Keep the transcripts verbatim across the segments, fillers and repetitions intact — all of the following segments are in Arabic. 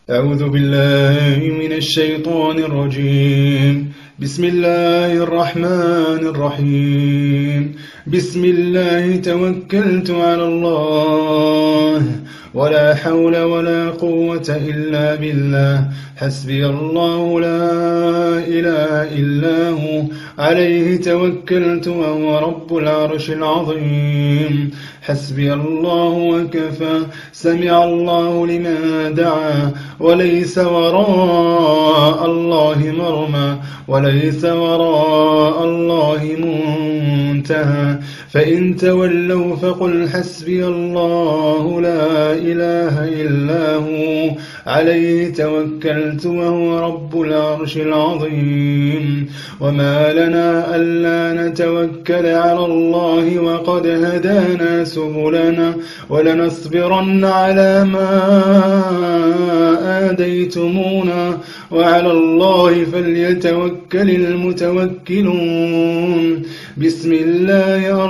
أعوذ بالله من الشيطان الرجيم. بسم الله الرحمن الرحيم. بسم الله توكلت على الله ولا حول ولا قوة إلا بالله حسبي الله لا إله إلا هو عليه توكلت وهو رب العرش العظيم. حسبي الله وكفى سمع الله لمن دعا وليس وراء الله مرمى وليس وراء الله منتهى. فإن تولوا فقل حسبي الله لا إله إلا هو عليه توكلت وهو رب العرش العظيم. وما لنا ألا نتوكل على الله وقد هدانا سبلنا ولنصبرن على ما آديتمونا وعلى الله فليتوكل المتوكلون. بسم الله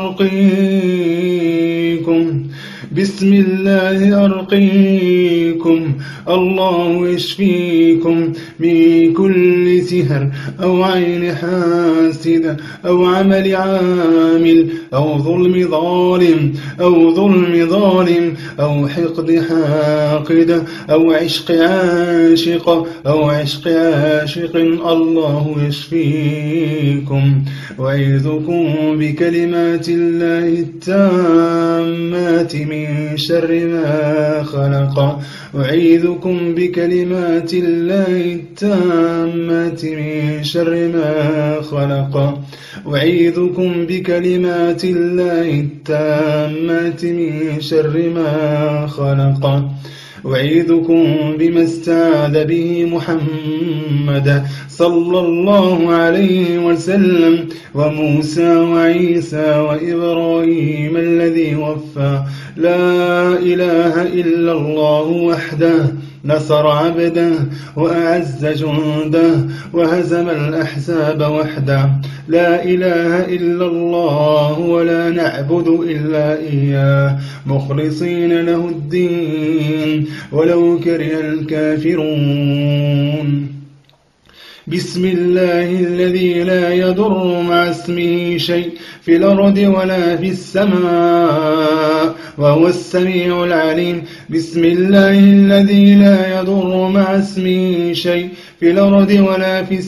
أرقيكم بسم الله أرقيكم الله يشفيكم من كل سحر أو عين حاسد أو عمل عامل أو ظلم ظالم أو ظلم ظالم أو حقد حاقد أو عشق عاشق أو عشق عاشق الله يشفيكم. وأعيذكم بكلمات الله التامات من شر ما خلق. أعيذكم بكلمات الله التامات من شر ما خلق. أعيذكم بكلمات الله التامات من شر ما خلق. أعيذكم بما استعاذ به محمد صلى الله عليه وسلم وموسى وعيسى وإبراهيم الذي وفى. لا إله إلا الله وحده نصر عبده وأعز جنده وهزم الأحزاب وحده. لا إله إلا الله ولا نعبد إلا إياه مخلصين له الدين ولو كره الكافرون. بسم الله الذي لا يضر مع اسمه شيء في الأرض ولا في السماء وهو السميع العليم. بسم الله الذي لا يضر مع اسمه شيء في الأرض ولا في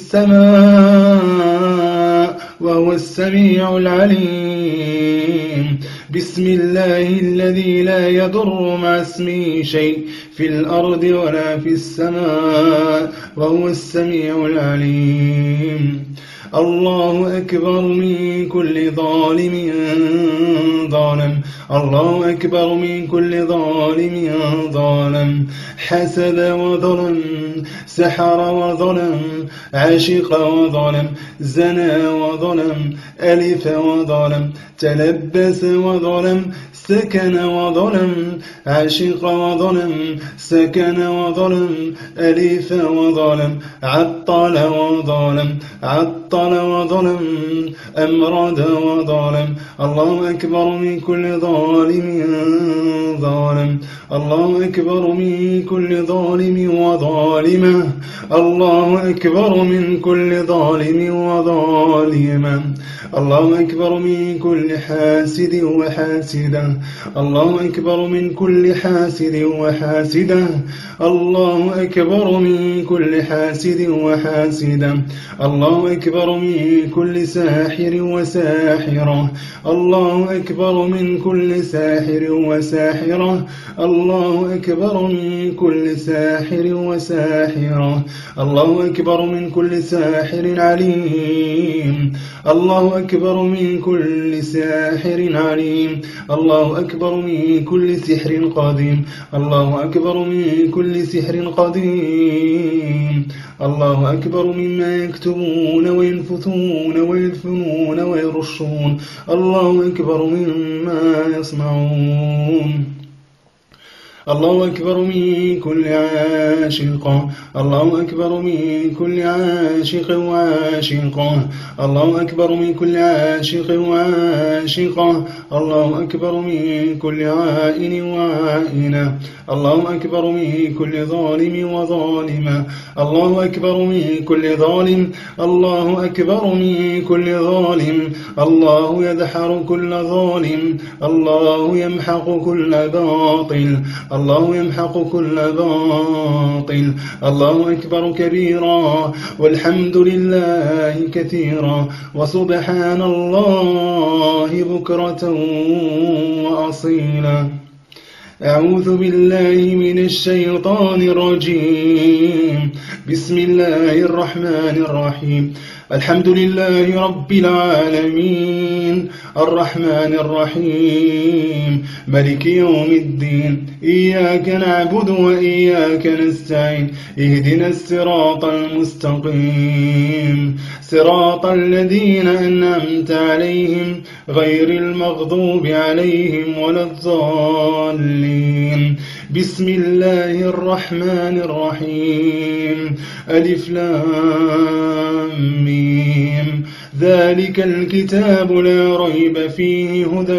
السماء وهو السميع العليم. بسم الله الذي لا يضر مع اسمه شيء في الأرض ولا في السماء وهو السميع العليم. الله أكبر من كل ظالم ظالم. الله أكبر من كل ظالم ظالم. حسد وظلم سحر وظلم عشق وظلم زنى وظلم ألف وظلم تلبس وظلم سكن وظلم عشق وظلم سكن وظلم ألف وظلم عطل وظلم عطل وظلم أمرد وظلم. الله أكبر من كل ظالم ظالم. الله أكبر من كل ظالم وظالمة. الله أكبر من كل ظالم وظالمة. الله أكبر من كل حاسد وحاسدة. الله أكبر من كل حاسد وحاسدة. الله أكبر من كل حاسد وحاسدة. الله أكبر من كل ساحر وساحرة. الله أكبر من كل ساحر وساحرة. الله أكبر من كل ساحر وساحرة. الله أكبر من كل ساحر عليم. الله أكبر من كل ساحر عليم. الله أكبر من كل سحر قديم. الله أكبر من كل سحر قديم. الله أكبر مما يكتبون وينفثون ويلفنون ويرشون. الله أكبر مما يصنعون. الله أكبر من كل عاشق الله أكبر من كل عاشق وعاشقة الله أكبر من كل عاشق وعاشقة الله أكبر من كل عائن وعائنة الله أكبر من كل ظالم وظالمة الله أكبر من كل ظالم الله أكبر من كل ظالم الله يدحر كل ظالم الله يمحق كل باطل الله يمحق كل باطل الله أكبر كبيرا والحمد لله كثيرا وسبحان الله بكرة وأصيلا أعوذ بالله من الشيطان الرجيم بسم الله الرحمن الرحيم الحمد لله رب العالمين الرحمن الرحيم ملك يوم الدين إياك نعبد وإياك نستعين اهدنا الصراط المستقيم صراط الذين أنعمت عليهم غير المغضوب عليهم ولا الضالين بسم الله الرحمن الرحيم ألف لام ميم ذلك الكتاب لا ريب فيه هدى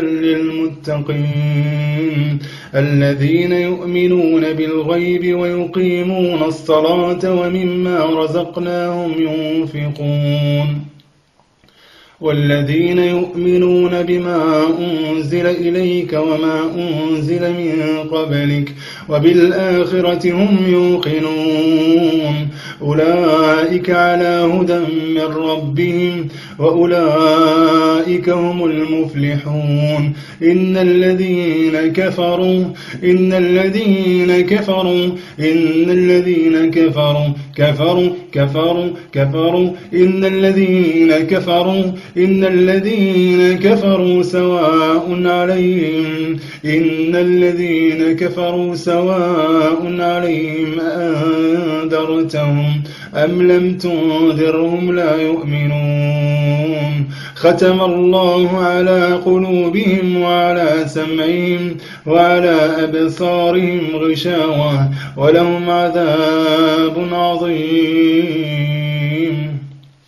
للمتقين الذين يؤمنون بالغيب ويقيمون الصلاة ومما رزقناهم ينفقون والذين يؤمنون بما أنزل إليك وما أنزل من قبلك وبالآخرة هم يوقنون أولئك على هدى من ربهم وأولئك هم المفلحون إن الذين كفروا إن الذين كفروا إن الذين كفروا كفروا كفروا كفروا إن الذين كفروا إن الذين كفروا سواء عليهم إن الذين كفروا سواء عليهم أنذرتهم أم لم تنذرهم لا يؤمنون ختم الله على قلوبهم وعلى سمعهم وعلى أبصارهم غشاوة ولهم عذاب عظيم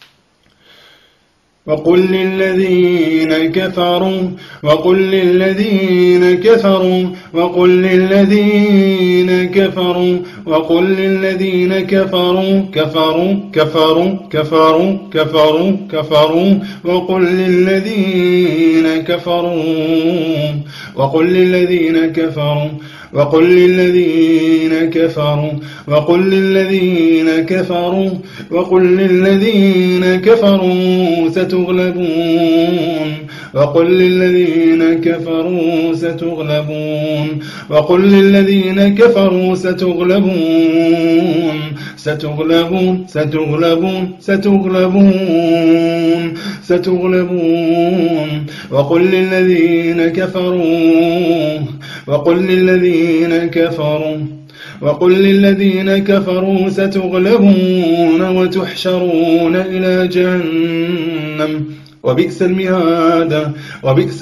وقل للذين كفروا وقل للذين كفروا وقل للذين كفروا وقل للذين كفروا كفروا كفروا كفروا كفروا كفروا وقل للذين كفروا وقل للذين كفروا وقل للذين كفروا وقل للذين كفروا وقل للذين كفروا ستغلبون وقل للذين كفروا ستغلبون وقل للذين كفروا ستغلبون ستغلبون ستغلبون ستغلبون ستغلبون وقل للذين كفروا وقل للذين كفروا وقل للذين كفروا ستغلبون وتحشرون إلى جهنم وبئس المهاد وبئس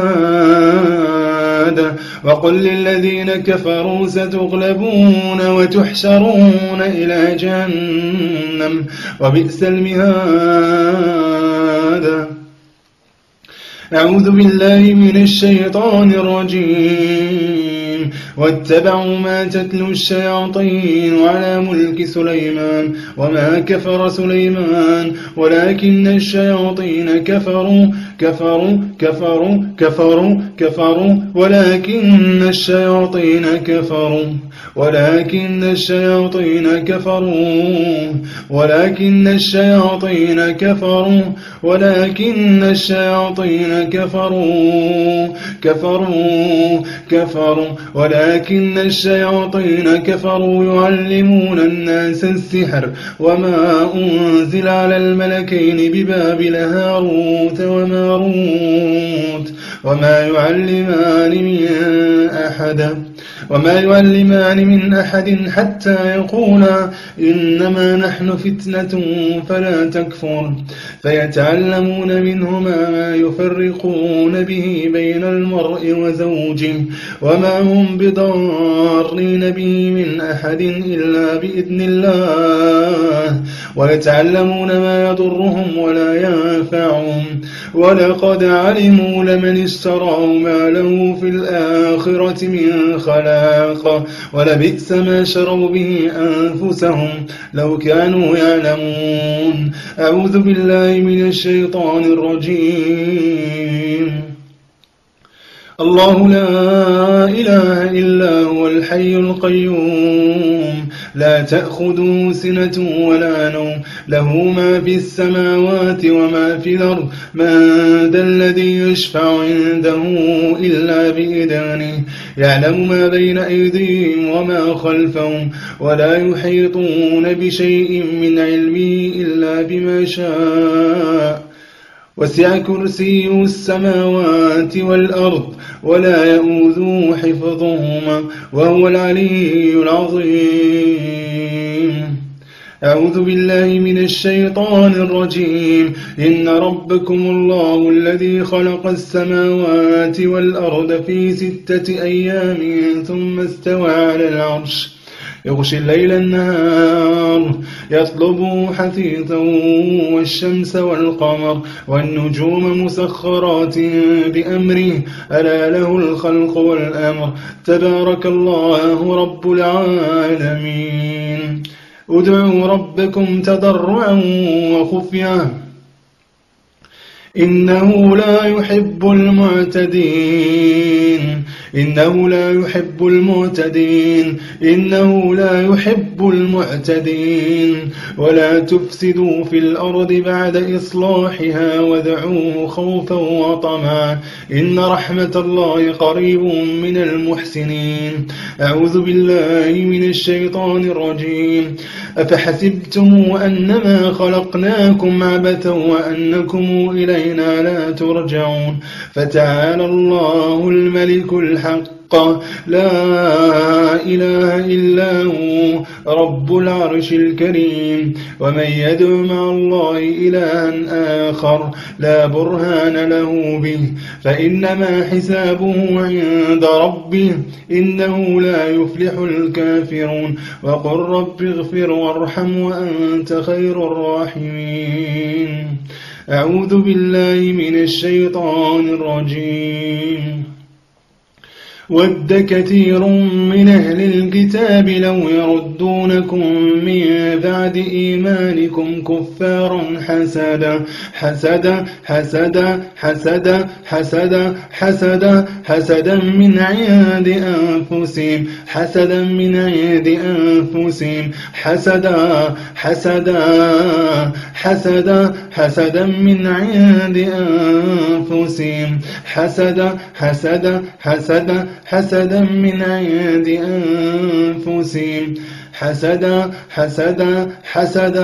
المهاد وقل للذين كفروا ستغلبون وتحشرون إلى جهنم وبئس المهاد أعوذ بالله من الشيطان الرجيم واتبعوا ما تتلو الشياطين على ملك سليمان وما كفر سليمان ولكن الشياطين كفروا كفروا كفروا كفروا كفروا ولكن الشياطين كفروا ولكن الشياطين كفروا ولكن الشياطين كفروا ولكن الشياطين كفروا كفروا كفروا ولكن الشياطين كفروا يعلمون الناس السحر وما أنزل على الملكين ببابل هاروت وماروت وما يعلمان من أحد وما يعلمان من أحد حتى يقولا إنما نحن فتنة فلا تكفر فيتعلمون منهما ما يفرقون به بين المرء وزوجه وما هم بضارين به من أحد إلا بإذن الله ويتعلمون ما يضرهم ولا ينفعهم ولقد علموا لمن اشتراه ما له في الآخرة من خلاق ولبئس ما شروا به أنفسهم لو كانوا يعلمون. أعوذ بالله من الشيطان الرجيم. الله لا إله إلا هو الحي القيوم لا تأخذه سنة ولا نوم له ما في السماوات وما في الأرض من ذا الذي يشفع عنده إلا بإذنه يعلم ما بين أيديهم وما خلفهم ولا يحيطون بشيء من علمه إلا بما شاء وسع كرسيه السماوات والأرض ولا يؤوذه حفظهما وهو العلي العظيم. أعوذ بالله من الشيطان الرجيم. إن ربكم الله الذي خلق السماوات والأرض في ستة أيام ثم استوى على العرش يغشي الليل النهار يطلبه حثيثا والشمس والقمر والنجوم مسخرات بأمره ألا له الخلق والأمر تبارك الله رب العالمين. ادعوا ربكم تضرعا وخفيا إنه لا يحب المعتدين إنه لا يحب المعتدين إنه لا يحب المعتدين ولا تفسدوا في الأرض بعد إصلاحها وادعوه خوفا وطمعا إن رحمة الله قريب من المحسنين. أعوذ بالله من الشيطان الرجيم. أفحسبتم أنما خلقناكم عبثا وأنكم إلينا لا ترجعون فتعالى الله الملك الحق لا إله إلا هو رب العرش الكريم. ومن يدع مع الله إلها آخر لا برهان له به فإنما حسابه عند ربه إنه لا يفلح الكافرون. وقل رب اغفر وارحم وأنت خير الراحمين. أعوذ بالله من الشيطان الرجيم. ود كثير من أهل الكتاب لو يردونكم من بعد إيمانكم كفارا حسدا حسدا حسدا حسدا حسدا حسدا حسدا من عند أنفسهم حسدا من عند أنفسهم حسدا حسدا حسدا حسدا من عند أنفسهم حسدا حسدا حسدا حسدا من عند أنفسهم حسدا حسدا حسدا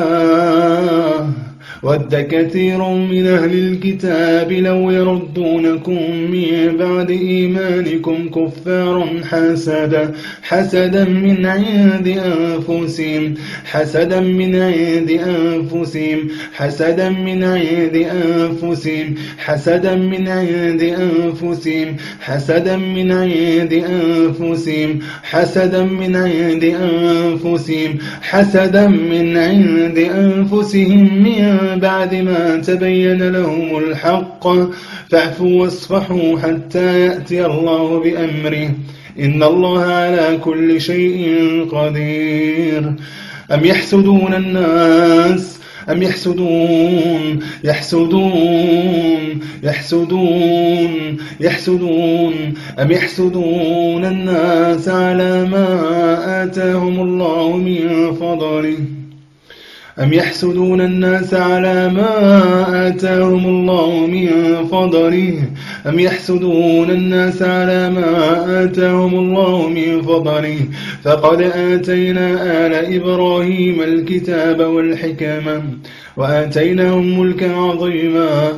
ود كثير من أهل الكتاب لو يردونكم من بعد إيمانكم كفارا حسدا حسدا من عند أنفسهم حسدا من عند أنفسهم حسدا من عند أنفسهم حسدا من عند أنفسهم حسدا من عند أنفسهم حسدا من عند أنفسهم حسدا من عند أنفسهم من بعد ما تبين لهم الحق فاعفوا واصفحوا حتى يأتي الله بأمره إن الله على كل شيء قدير. أم يحسدون الناس أم يحسدون يحسدون يحسدون يحسدون أم يحسدون الناس على ما آتاهم الله من فضله أم يحسدون الناس على ما آتاهم الله من فضله أم يحسدون الناس على ما آتاهم الله من فضله فقد آتينا آل إبراهيم الكتاب والحكمة وآتيناهم ملكا عظيما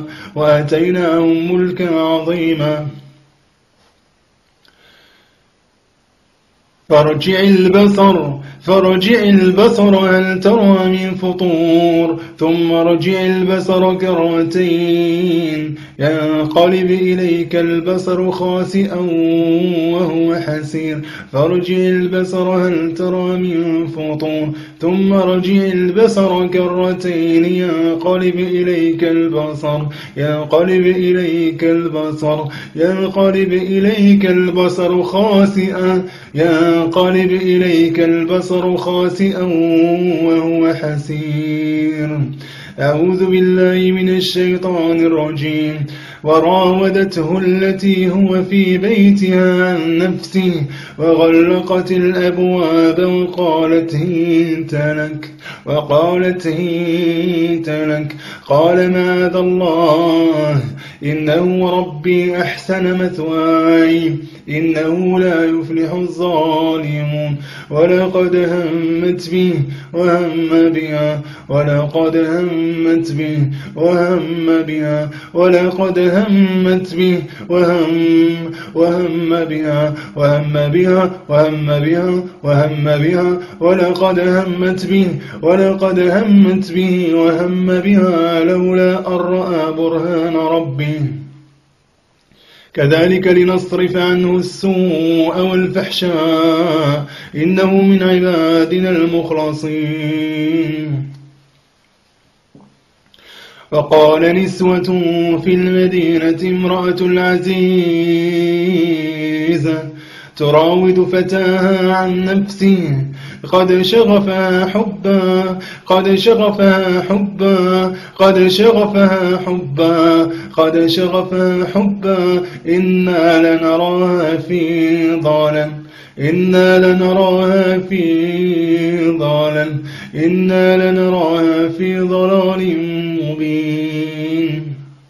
وآتيناهم ملكا عظيما فارجع البصر فارجع البصر هل ترى من فطور ثم ارجع البصر كرتين ينقلب إليك البصر خاسئا وهو حسير فارجع البصر هل ترى من فطور ثم ارجع البصر كرتين ينقلب إليك البصر ينقلب إليك البصر ينقلب إليك البصر خاسئا ينقلب إليك البصر خاسئا وهو حسير. أعوذ بالله من الشيطان الرجيم. وراودته التي هو في بيتها عن نفسه وغلقت الأبواب وقالت هيت لك وقالت هيت لك قال معاذ الله إنه ربي أحسن مثواي إنه لا يفلح الظالمون. ولقد همت به وهم بها ولقد همت به وهم بها ولقد همت به وهم وهم بها وهم بها وهم بها وهم بها ولقد همت به ولقد همت به وهم بها لولا أن رأى برهان ربه كذلك لنصرف عنه السوء والفحشاء إنه من عبادنا المخلصين. وقال نسوة في المدينة امرأة العزيز تراود فتاها عن نفسه قد شغفها حبا قد شغفها حبا قد شغفها حبا قد شغفها حبا إنا لنراها في ضلال إنا لنراها في ضلال إنا لنراها في ضلال مبين.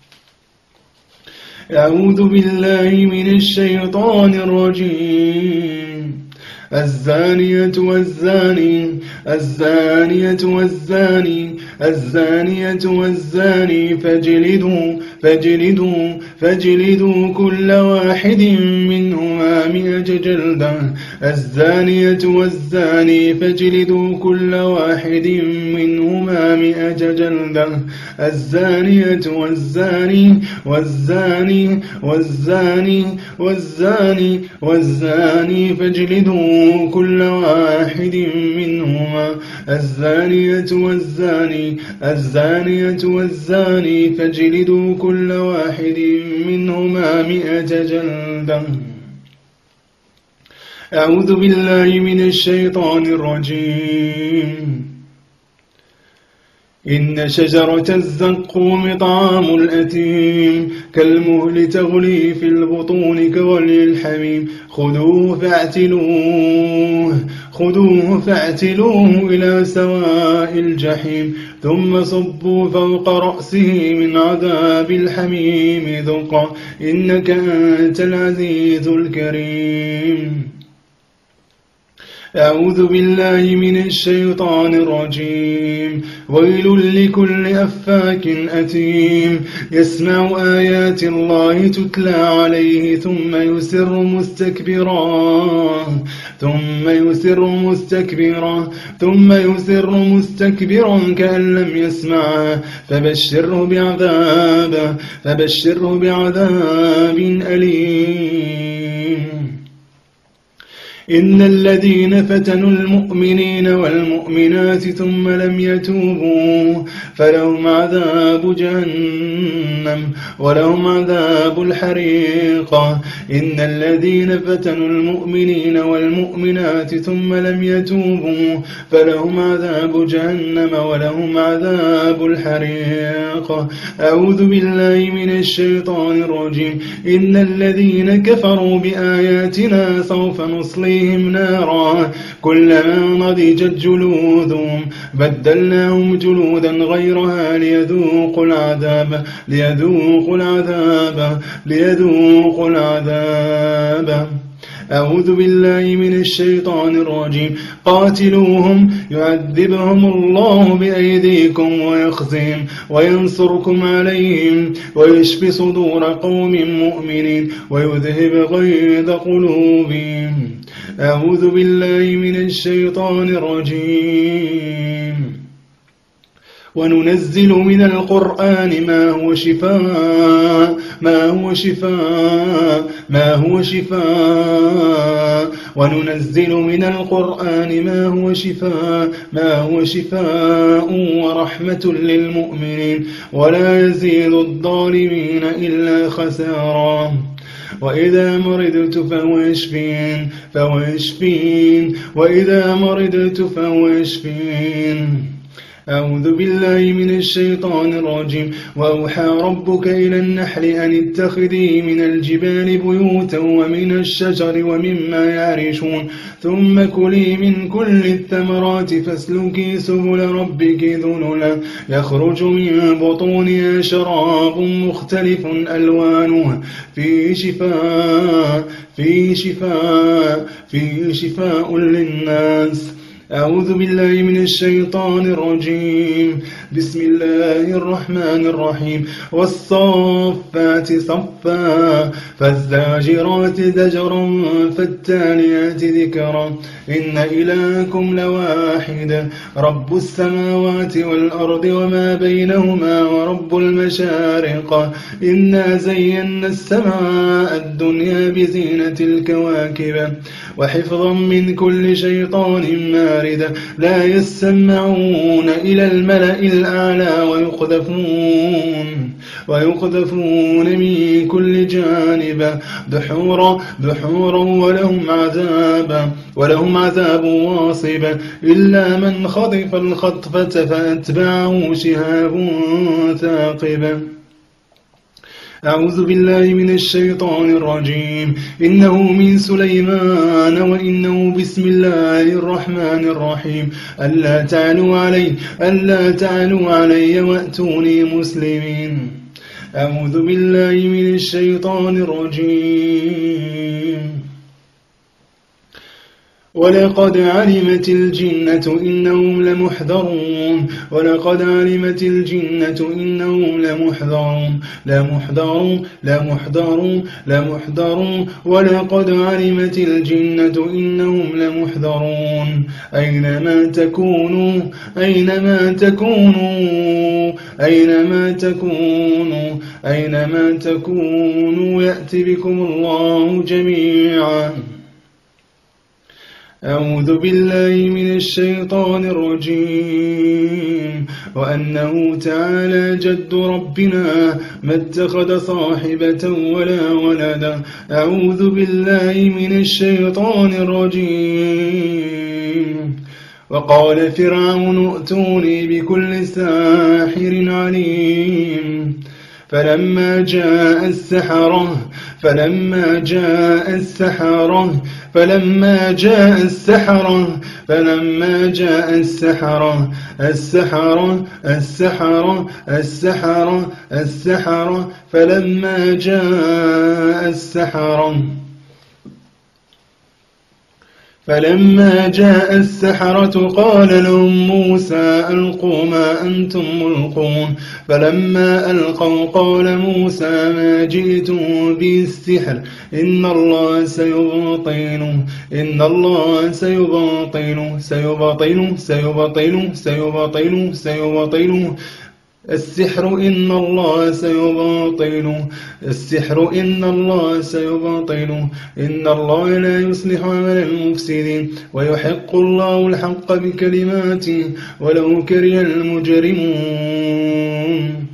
أعوذ بالله من الشيطان الرجيم. الزانية والزاني الزانية والزاني الزانية والزاني فاجلدوا فاجلدوا فاجلدوا كل واحد منهما مئة جلدة الزانية والزاني فاجلدوا كل واحد منهما مئة جلدة الزانية والزاني والزاني والزاني والزاني والزاني فاجلدوا كل واحد منهما الزانية والزاني الزانية والزاني فاجلدوا كل واحد منهما مئة جلدة. أعوذ بالله من الشيطان الرجيم. إن شجرة الزقوم طعام الأثيم كالمهل تغلي في البطون كغلي الحميم خذوه فاعتلوه خذوه فاعتلوه إلى سواء الجحيم ثم صبوا فوق رأسه من عذاب الحميم ذق إنك أنت العزيز الكريم. أعوذ بالله من الشيطان الرجيم. ويل لكل أفاك أثيم يسمع آيات الله تتلى عليه ثم يسر مستكبرا ثم يسر مستكبرا ثم يسر مستكبرا كأن لم يسمعها فبشره بعذاب فبشره بعذاب أليم. إن الذين فتنوا المؤمنين والمؤمنات ثم لم يتوبوا فلهم عذاب جهنم ولهم عذاب الحريق. إن الذين فتنوا المؤمنين والمؤمنات ثم لم يتوبوا فلهم عذاب جهنم ولهم عذاب الحريق. أعوذ بالله من الشيطان الرجيم. إن الذين كفروا بآياتنا سوف نصليهم نارا كلما نضجت جلودهم بدلناهم جلودا غيرها ليذوقوا العذاب ليذوقوا العذاب ليذوقوا العذاب. أعوذ بالله من الشيطان الرجيم. قاتلوهم يعذبهم الله بأيديكم ويخزيهم وينصركم عليهم ويشفي صدور قوم مؤمنين ويذهب غيظ قلوبهم. أعوذ بالله من الشيطان الرجيم وننزل من القرآن ما هو شفاء ما هو شفاء ما هو شفاء وننزل من القرآن ما هو شفاء ما هو شفاء ورحمة للمؤمنين ولا يزيد الظالمين إلا خسارا وإذا مرضت فهو يشفين فهو يشفين وإذا مرضت فهو يشفين أعوذ بالله من الشيطان الرجيم وأوحى ربك إلى النحل أن اتخذي من الجبال بيوتا ومن الشجر ومما يعرشون ثم كلي من كل الثمرات فاسلكي سبل ربك ذللا يخرج من بطونها شراب مختلف ألوانه فيه شفاء فيه شفاء فيه شفاء للناس. أعوذ بالله من الشيطان الرجيم بسم الله الرحمن الرحيم والصافات صفا فالزاجرات زجرا فالتاليات ذكرا إن إلهكم لواحد رب السماوات والأرض وما بينهما ورب المشارق إنا زينا السماء الدنيا بزينة الكواكب وحفظا من كل شيطان مارد لا يسمعون إلى الملأ الأعلى ويقذفون ويقذفون من كل جانب دحورا دحورا ولهم عذاب ولهم عذاب واصب إلا من خطف الخطفة فأتبعه شهاب ثاقب. أعوذ بالله من الشيطان الرجيم إنه من سليمان وإنه بسم الله الرحمن الرحيم ألا تعلوا علي ألا تعلوا علي وأتوني مسلمين. أعوذ بالله من الشيطان الرجيم ولقد علمت الجنة إنهم لمحضرون ولقد علمت الجنة إنهم لمحضرون لمحضرون لمحضرون لمحضرون ولقد علمت الجنة إنهم لمحضرون أينما تكونوا أينما تكونوا أينما تكونوا أينما تكونوا يأتي بكم الله جميعا. أعوذ بالله من الشيطان الرجيم وأنه تعالى جد ربنا ما اتخذ صاحبة ولا ولدا. أعوذ بالله من الشيطان الرجيم وقال فرعون ائتوني بكل ساحر عليم فلما جاء السحرة فلما جاء السحرة فلما جاء السحرة فلما جاء السحرة السحرة السحرة السحرة السحرة فلما جاء السحرة فلما جاء السحرة قال لهم موسى ألقوا ما أنتم ملقون فلما ألقوا قال موسى ما جئتم به السحر إن الله سيبطله إن الله سيبطله سيبطله سيبطله سيبطله سيبطله السحر إن الله سيبطله السحر إن الله سيبطله إن الله لا يصلح عمل المفسدين ويحق الله الحق بكلماته ولو كره المجرمون.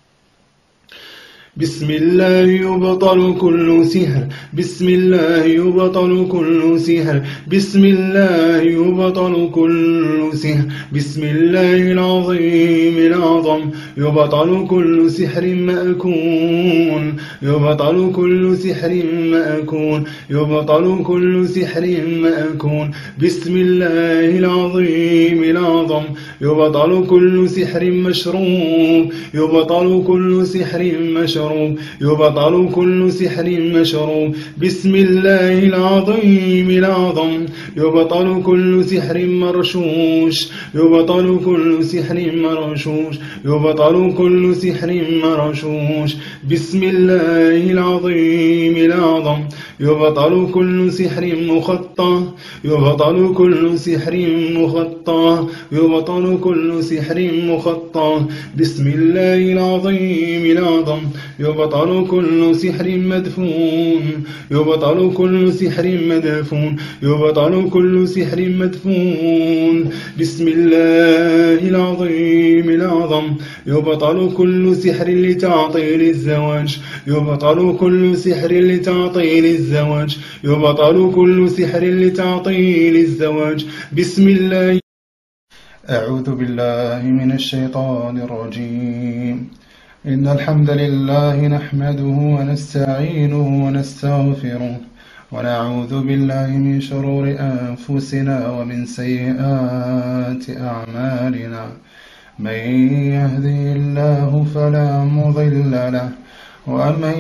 بسم الله يبطل كل سحر بسم الله يبطل كل سحر بسم الله يبطل كل سحر بسم الله العظيم الأعظم يبطل كل سحر مأكون يبطل كل سحر مأكون يبطل كل سحر مأكون بسم الله العظيم الأعظم يبطل كل سحر مشروب يبطل كل سحر مشروب يبطل كل سحر مشروب بسم الله العظيم الأعظم يبطل كل سحر مرشوش يبطل كل سحر مرشوش يبطل كل سحر مرشوش بسم الله العظيم الأعظم يبطل كل سحر مخطى يبطل كل سحر مخطى يبطل كل سحر مخطى بسم الله العظيم الأعظم يبطل كل سحر مدفون يبطل كل سحر مدفون يبطل كل سحر مدفون بسم الله العظيم الأعظم يبطل كل سحر لتعطيل الزواج يبطل كل سحر لتعطيل الزواج يبطل كل سحر لتعطيل الزواج بسم الله. أعوذ بالله من الشيطان الرجيم. إن الحمد لله نحمده ونستعينه ونستغفره ونعوذ بالله من شرور أنفسنا ومن سيئات أعمالنا من يهده الله فلا مضل له ومن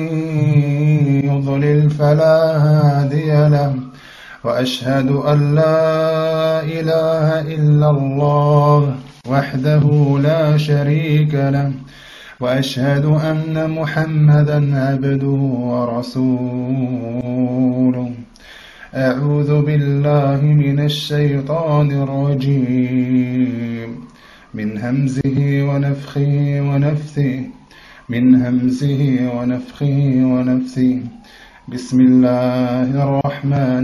يضلل فلا هادي له وأشهد أن لا إله إلا الله وحده لا شريك له وأشهد أن محمدا عبده ورسوله. أعوذ بالله من الشيطان الرجيم من همزه ونفخه ونفثه من همزه ونفخه ونفثه بسم الله الرحمن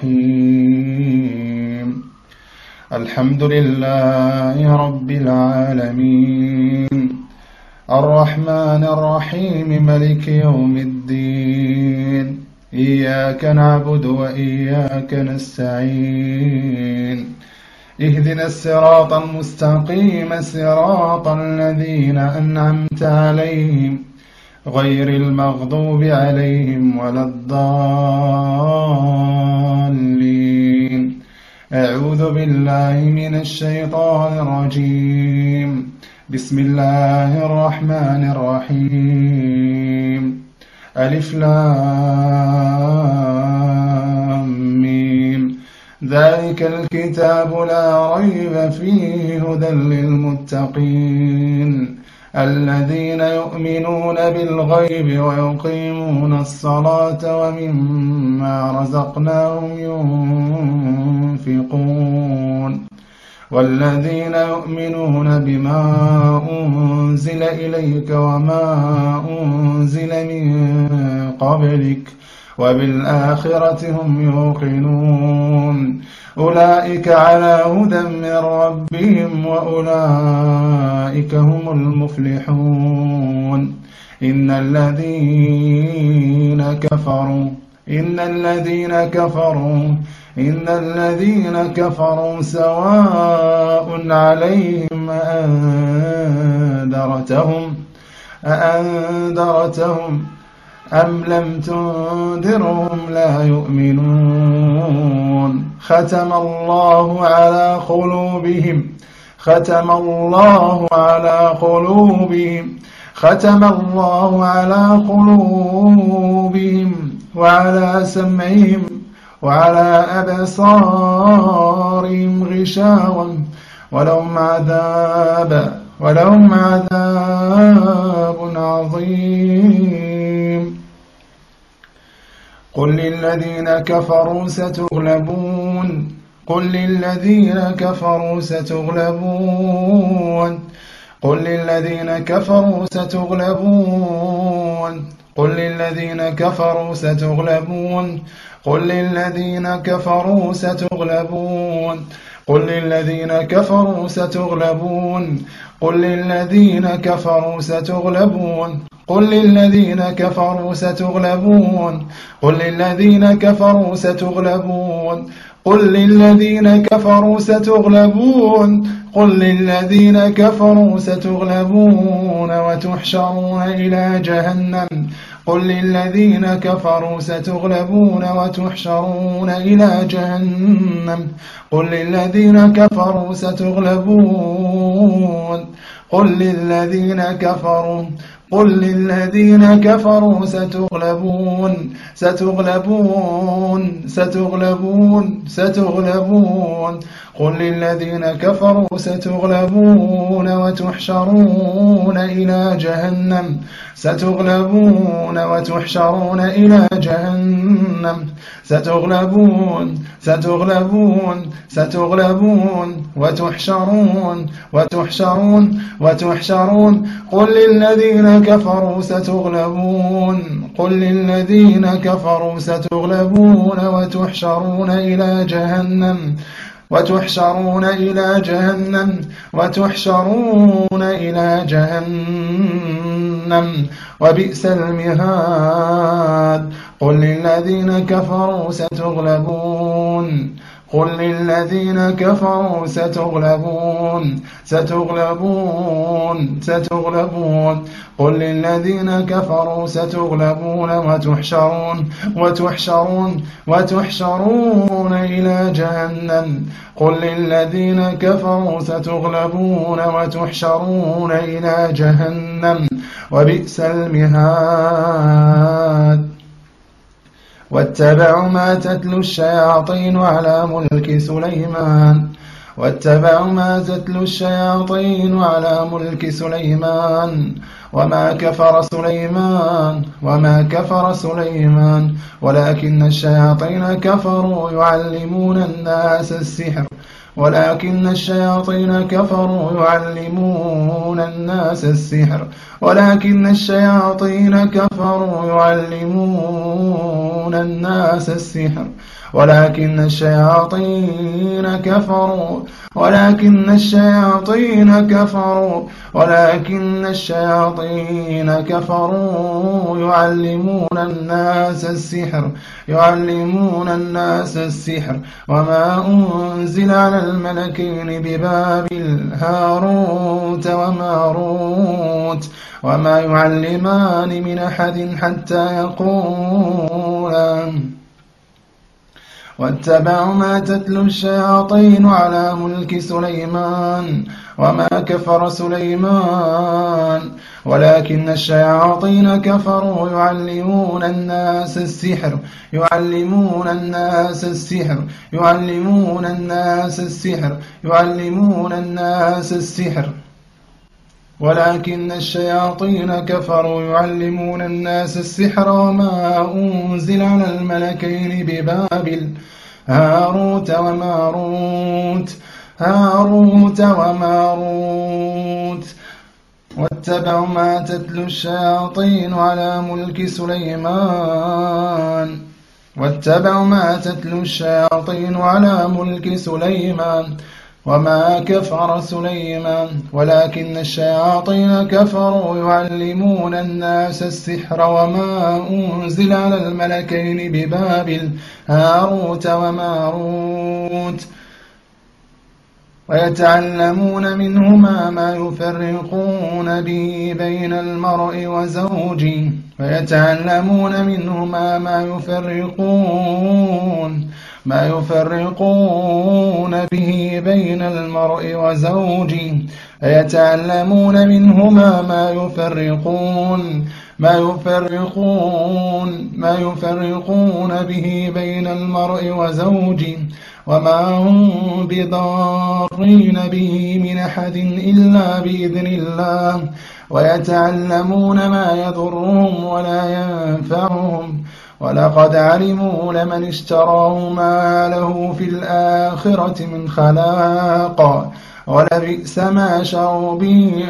الرحيم. الحمد لله رب العالمين الرحمن الرحيم ملك يوم الدين إياك نعبد وإياك نستعين اهدنا الصراط المستقيم صراط الذين أنعمت عليهم غير المغضوب عليهم ولا الضالين. أعوذ بالله من الشيطان الرجيم. بسم الله الرحمن الرحيم. ألف لام ميم ذلك الكتاب لا ريب فيه هدى للمتقين الذين يؤمنون بالغيب ويقيمون الصلاة ومما رزقناهم ينفقون والذين يؤمنون بما أنزل إليك وما أنزل من قبلك وبالآخرة هم يوقنون أولئك على هدى من ربهم وأولئك هم المفلحون. إن الذين كفروا إن الذين كفروا إن الذين كفروا سواء عليهم أأنذرتهم أأنذرتهم أم لم تنذرهم لا يؤمنون. ختم الله على قلوبهم ختم الله على قلوبهم ختم الله على قلوبهم وعلى سمعهم وعلى أبصارهم غشاوة ولهم عذاب ولهم عذاب عظيم. قل للذين كفروا ستغلبون قل للذين كفروا ستغلبون قل للذين كفروا ستغلبون قل للذين كفروا ستغلبون قل للذين كفروا ستغلبون قل للذين كفروا ستغلبون قل للذين كفروا ستغلبون قل للذين كفروا ستغلبون قل للذين كفروا ستغلبون قل للذين كفروا ستغلبون قل للذين كفروا ستغلبون وتحشرون إلى جهنم قل للذين كفروا ستغلبون وتحشرون إلى جهنم قل للذين كفروا ستغلبون قل للذين كفروا قل للذين كفروا ستغلبون ستغلبون ستغلبون ستغلبون قل للذين كفروا ستغلبون وتحشرون إلى جهنم ستغلبون وتحشرون إلى جهنم ستغلبون ستغلبون ستغلبون وتحشرون وتحشرون وتحشرون قل للذين كفروا ستغلبون قل للذين كفروا ستغلبون وتحشرون إلى جهنم وتحشرون إلى جهنم وتحشرون إلى جهنم وبئس المهاد قل للذين كفروا ستغلبون قل للذين كفروا ستغلبون ستغلبون ستغلبون قل للذين كفروا ستغلبون وتحشرون وتحشرون وتحشرون إلى جهنم قل للذين كفروا ستغلبون وتحشرون إلى جهنم وبئس المهاد واتبعوا ما تتلو الشياطين على ملك سليمان واتبعوا ما تتلو الشياطين على ملك سليمان وما كفر سليمان وما كفر سليمان ولكن الشياطين كفروا يعلمون الناس السحر ولكن الشياطين كفروا يعلمون الناس السحر ولكن الشياطين كفروا يعلمون الناس السحر ولكن الشياطين كفروا ولكن الشياطين كفروا ولكن الشياطين كفروا يعلمون الناس السحر يعلمون الناس السحر وما أنزل على الملكين ببابل هاروت وماروت وما يعلمان من أحد حتى يقولا واتبعوا ما تتلو الشياطين على ملك سليمان وما كفر سليمان ولكن الشياطين كفروا يعلمون الناس السحر يعلمون الناس السحر يعلمون الناس السحر يعلمون الناس السحر ولكن الشياطين كفروا يعلمون الناس السحر وما أنزل على الملكين ببابل هاروت وماروت هاروت وماروت واتبعوا ما تتلو الشياطين على ملك سليمان واتبعوا ما تتلو الشياطين على ملك سليمان وما كفر سليمان ولكن الشياطين كفروا يعلمون الناس السحر وما أنزل على الملكين ببابل هاروت وماروت ويتعلمون منهما ما يفرقون به بين المرء وزوجه ويتعلمون منهما ما يفرقون ما يفرقون به بين المرء وزوجه ويتعلمون منهما ما يفرقون ما يفرقون ما يفرقون به بين المرء وزوجه وما هم بضارين به من أحد إلا بإذن الله ويتعلمون ما يضرهم ولا ينفعهم ولقد علموا لمن اشتراه ما له في الآخرة من خلاق ولبئس ما شروا به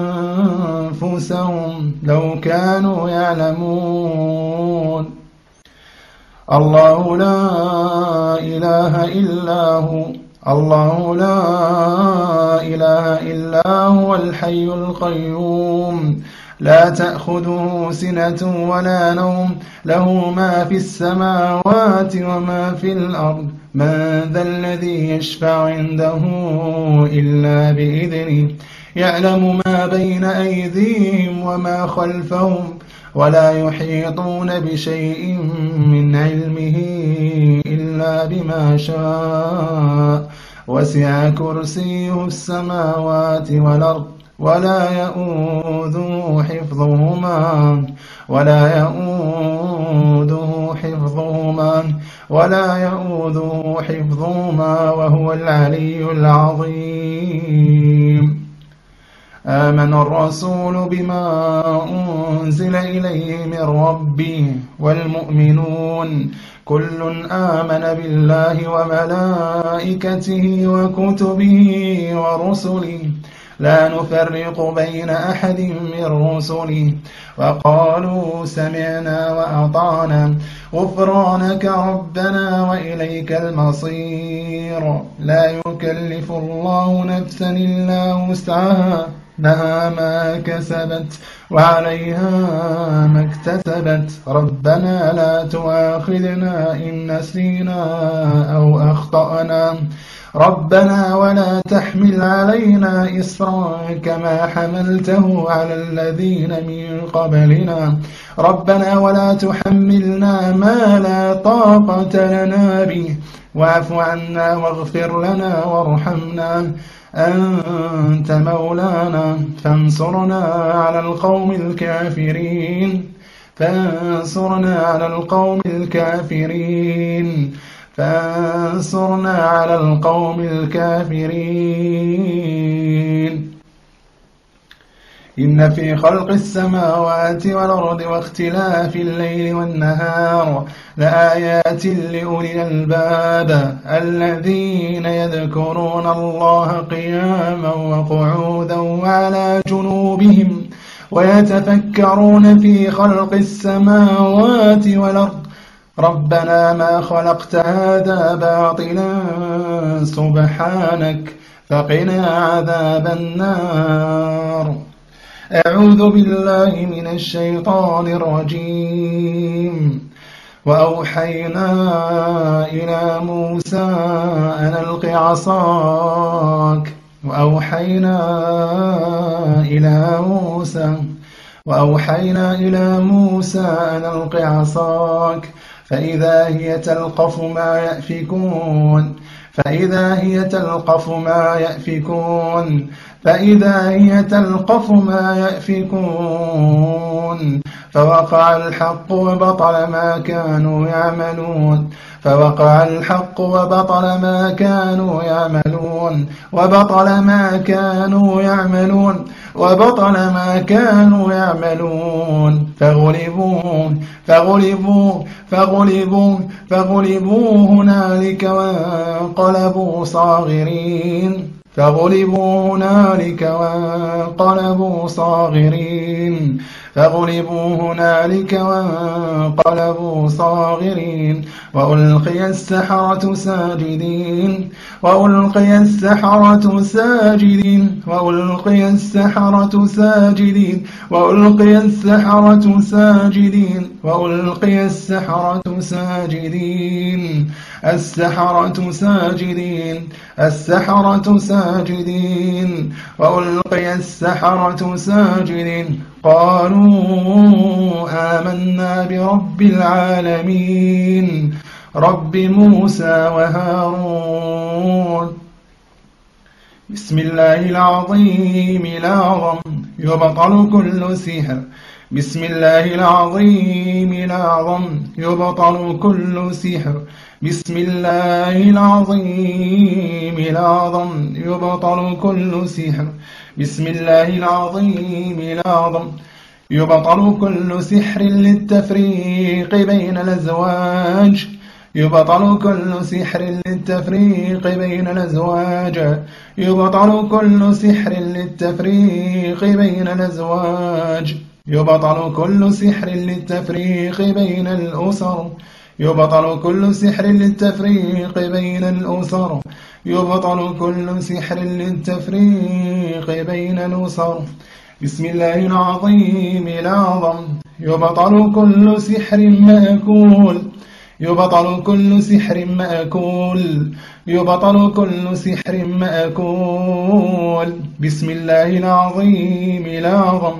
أنفسهم لو كانوا يعلمون الله لا إله إلا هو الله لا إله إلا هو الحي القيوم لا تأخذه سنة ولا نوم له ما في السماوات وما في الأرض من ذا الذي يشفع عنده إلا بإذنه يعلم ما بين أيديهم وما خلفهم ولا يحيطون بشيء من علمه إلا بما شاء وسع كرسيه السماوات والأرض ولا يؤوده حفظهما ولا يؤوده حفظهما ولا يؤوده حفظهما وهو العلي العظيم. آمن الرسول بما أنزل إليه من ربه والمؤمنون كل آمن بالله وملائكته وكتبه ورسله لا نفرق بين أحد من رسله وقالوا سمعنا وأطعنا غفرانك ربنا وإليك المصير. لا يكلف الله نفسا إلا وسعها لها ما كسبت وعليها ما اكتسبت ربنا لا تؤاخذنا إن نسينا أو أخطأنا ربنا ولا تحمل علينا إصرا كما حملته على الذين من قبلنا ربنا ولا تحملنا ما لا طاقة لنا به واعف عنا واغفر لنا وارحمنا أنت مولانا فانصرنا على القوم الكافرين فانصرنا على القوم الكافرين فانصرنا على القوم الكافرين. إن في خلق السماوات والأرض واختلاف الليل والنهار لآيات لأولي الألباب الذين يذكرون الله قياما وقعودا وعلى جنوبهم ويتفكرون في خلق السماوات والأرض ربنا ما خلقت هذا باطلا سبحانك فقنا عذاب النار. أعوذ بالله من الشيطان الرجيم. وأوحينا إلى موسى أن ألق عصاك وأوحينا إلى موسى وأوحينا إلى موسى أن ألق عصاك فإذا هي تلقف ما يأفكون فإذا هي تلقف ما يأفكون فإذا هي تلقف ما يأفكون فوقع الحق وبطل ما كانوا يعملون فوقع الحق وبطل ما كانوا يعملون وبطل ما كانوا يعملون وبطل ما كانوا يعملون فغلبوا فغلبوا فغلبوا فغلبوا هنالك وانقلبوا صاغرين فغلبوا هنالك وانقلبوا صاغرين فغلبوا هنالك وانقلبوا صاغرين وألقي السحرة ساجدين وألقي السحرة ساجدين وألقي السحرة ساجدين وألقي السحرة ساجدين وألقي السحرة ساجدين السحرة ساجدين السحرة ساجدين وألقي السحرة ساجدين قالوا آمنا برب العالمين رب موسى وهارون. بسم الله العظيم الأعظم يبطل كل سحر بسم الله العظيم الأعظم يبطل كل سحر بسم الله العظيم الأعظم يبطل كل سحر بسم الله العظيم الأعظم يبطل كل سحر للتفريق بين الأزواج يبطل كل سحر للتفريق بين الأزواج يبطل كل سحر للتفريق بين الأزواج يبطل كل سحر للتفريق بين الأسر يبطل كل سحر للتفريق بين الأسر يبطل كل سحر للتفريق بين الأسر بسم الله العظيم الأعظم يبطل كل سحر مأكول يبطل كل سحر مأكول يبطل كل سحر مأكول بسم الله العظيم الأعظم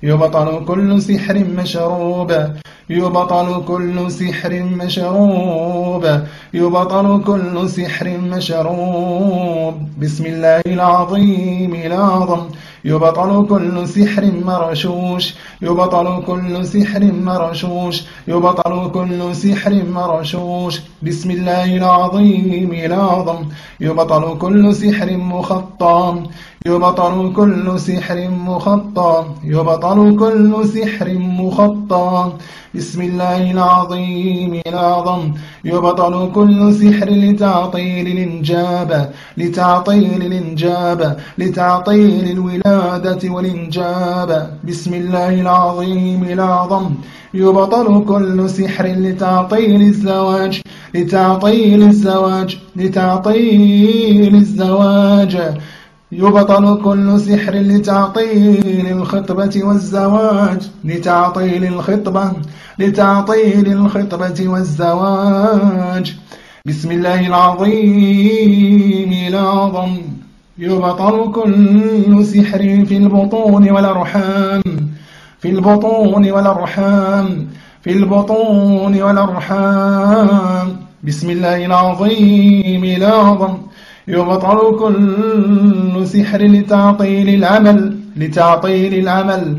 يبطل كل سحر مشروب يبطل كل سحر مشروب يبطل كل سحر مشروب بسم الله العظيم الأعظم يبطل كل سحر مرشوش يبطل كل سحر مرشوش يبطل كل سحر مرشوش بسم الله العظيم الأعظم يبطل كل سحر مخطى يبطل كل سحر مخطى يبطل كل سحر مخطى بسم الله العظيم الأعظم يبطل كل سحر لتعطيل الإنجاب لتعطيل الإنجاب لتعطيل الولادة والإنجاب بسم الله العظيم الأعظم يبطل كل سحر لتعطيل الزواج لتعطيل الزواج لتعطيل الزواج يبطل كل سحر لتعطيل الخطبة والزواج لتعطيل الخطبة لتعطيل الخطبة والزواج بسم الله العظيم الأعظم يبطل كل سحر في البطون والأرحام في البطون والأرحام في البطون والأرحام بسم الله العظيم الأعظم يبطل كل سحر لتعطيل العمل لتعطيل العمل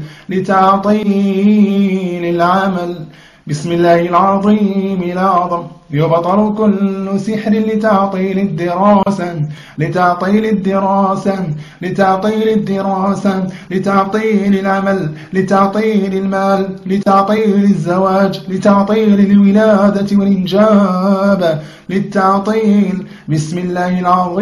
لتعطيل العمل بسم الله العظيم الأعظم يبطل كل سحر لتعطيل الدراسة لتعطيل الدراسة لتعطيل الدراسة لتعطيل العمل لتعطيل المال لتعطيل الزواج لتعطيل الولادة والإنجاب للتعطيل بسم الله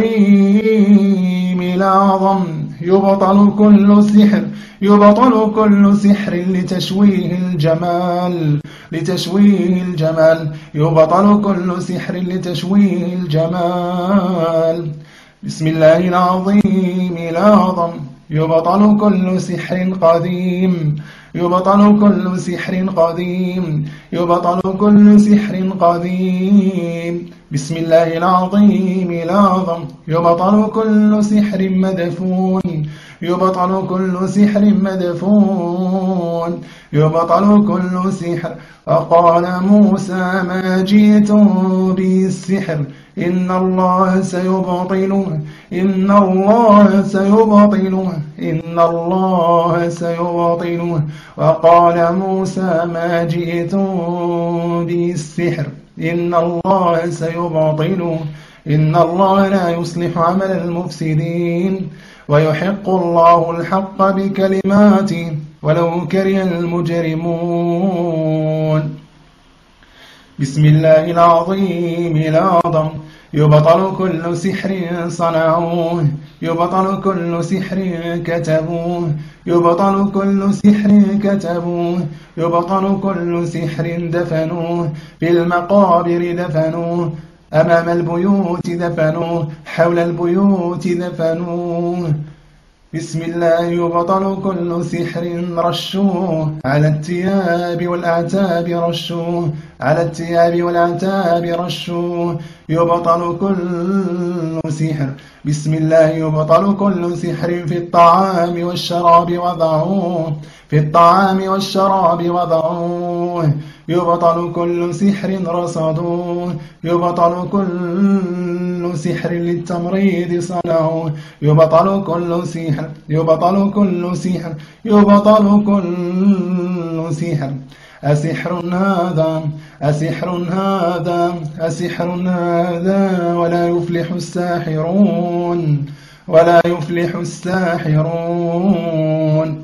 العظيم الأعظم يبطل كل سحر يبطل كل سحر لتشويه الجمال لتشويه الجمال يبطل كل سحر لتشويه الجمال بسم الله العظيم الأعظم يبطل كل سحر قديم يبطل كل سحر قديم يبطل كل سحر قديم بسم الله العظيم الأعظم يبطل كل سحر مدفون يبطل كل سحر مدفون يبطل كل سحر فقال موسى ما جئتم به السحر إن الله سيبطله إن الله سيبطله إن الله سيبطله وقال موسى ما جئتم به السحر إن الله سيبطله إن الله لا يصلح عمل المفسدين ويحق الله الحق بكلماته ولو كره المجرمون بسم الله العظيم الأعظم يبطل كل سحر صنعوه يبطل كل سحر كتبوه يبطل كل سحر كتبوه يبطل كل سحر دفنوه في المقابر دفنوه أمام البيوت دفنوه حول البيوت دفنوه بسم الله يبطل كل سحر رشوه على الثياب والأعتاب رشوه على الثياب والأعتاب رشوه يبطل كل سحر بسم الله يبطل كل سحر في الطعام والشراب وضعوه في الطعام والشراب وضعوه يبطل كل سحر رصدوه يبطل كل سحر للتمريض صنعوه يبطل كل سحر يبطل كل سحر يبطل كل سحر أسحر هذا أسحر هذا أسحر هذا ولا يفلح الساحرون ولا يفلح الساحرون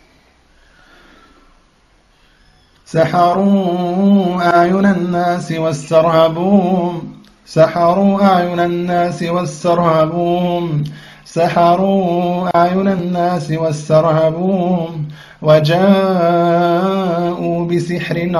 سحروا أعين الناس واسترهبوهم سحروا أعين الناس واسترهبوهم سحروا أعين الناس واسترهبوهم وجاءوا بسحر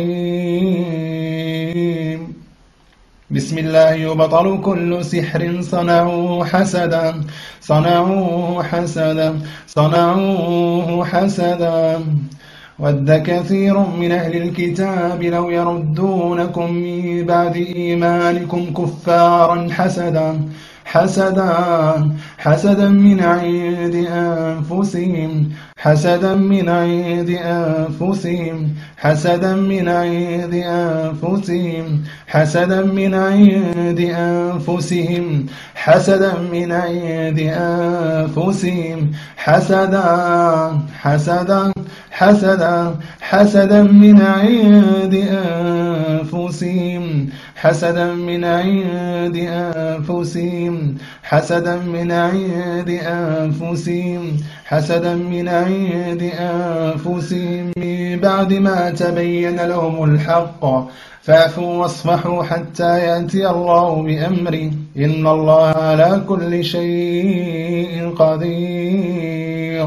عظيم بسم الله يبطل كل سحر صنعوا حسدا صنعوا حسدا صنعوه حسدا ود كثير من أهل الكتاب لو يردونكم من بعد إيمانكم كفارا حسدا حسدا حسدا من عند أنفسهم حسدا من عند أنفسهم حسدا من عند أنفسهم حسدا من عند أنفسهم حسدا من عند أنفسهم حسدا حسدا حسدا حسدا من عند أنفسهم حسدا من عند أنفسهم حسدا من عند أنفسهم حسدا من عند أنفسهم من بعد ما تبين لهم الحق فاعفوا واصفحوا حتى يأتي الله بأمره إن الله على كل شيء قدير.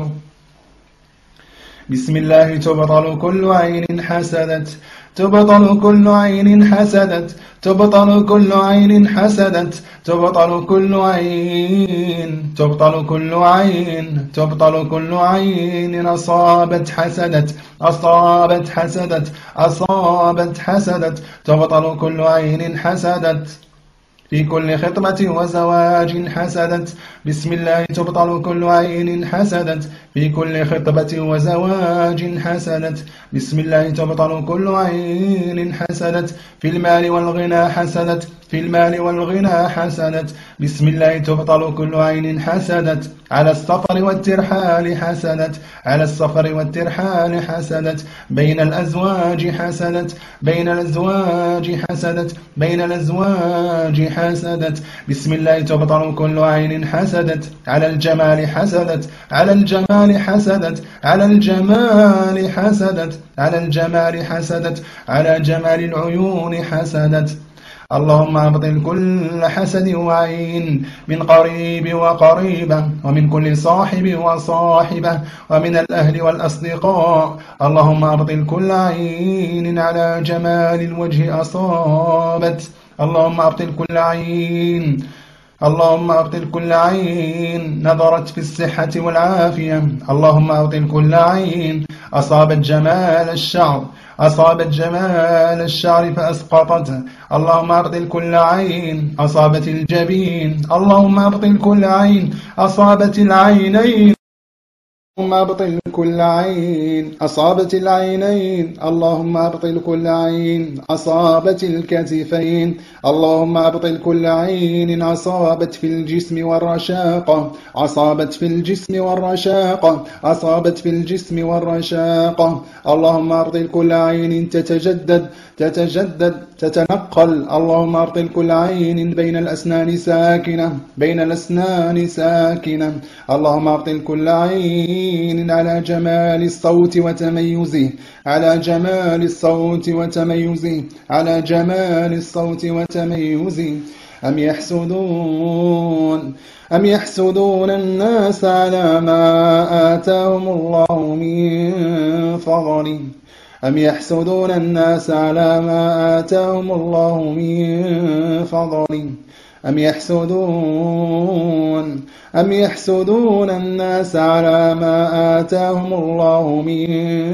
بسم الله تبطل كل عين حسدت تبطل كل عين حسدت تبطل كل عين حسدت تبطل كل عين تبطل كل عين تبطل كل عين أصابت حسدت أصابت حسدت أصابت حسدت تبطل كل عين حسدت في كل خطبة وزواج حسدت. بسم الله تبطل كل عين حسدت في كل خطبة وزواج حسدت. بسم الله تبطل كل عين حسدت في المال والغنى حسدت في المال والغنى حسدت. بسم الله تبطل كل عين حسدت على السفر والترحال حسدت على السفر والترحال حسدت بين الأزواج حسدت بين الأزواج حسدت بين الأزواج حسدت. بسم الله تبطل كل عين حسدت على الجمال حسدت على الجمال حسدت على الجمال حسدت على الجمال حسدت على جمال العيون حسدت. اللهم أبطل كل حسد وعين من قريب وقريبة ومن كل صاحب وصاحبة ومن الأهل والأصدقاء. اللهم أبطل كل عين على جمال الوجه أصابت. اللهم أبطل كل عين اللهم أبطل كل عين نظرت في الصحة والعافية. اللهم أبطل كل عين أصابت جمال الشعر أصابت جمال الشعر فأسقطته. اللهم أبطل كل عين أصابت الجبين. اللهم أبطل كل عين أصابت العينين. اللهم أبطل كل عين أصابت العينين. اللهم أبطل كل عين أصابت الكتفين. اللهم أبطل كل عين أصابت في الجسم والرشاقة أصابت في الجسم والرشاقة أصابت في الجسم والرشاقة. اللهم أبطل كل عين تتجدد تتجدد تتنقل. اللهم أبطل كل عين بين الأسنان ساكنة بين الأسنان ساكنة. اللهم أبطل كل عين على جمال الصوت وتميزه على جمال الصوت وتميزه على جمال الصوت وتميزه. أم يحسدون أم يحسدون الناس على ما آتاهم الله من فضله أم يحسدون الناس على ما آتاهم الله من فضله أم يحسدون أم يحسدون الناس على ما آتاهم الله من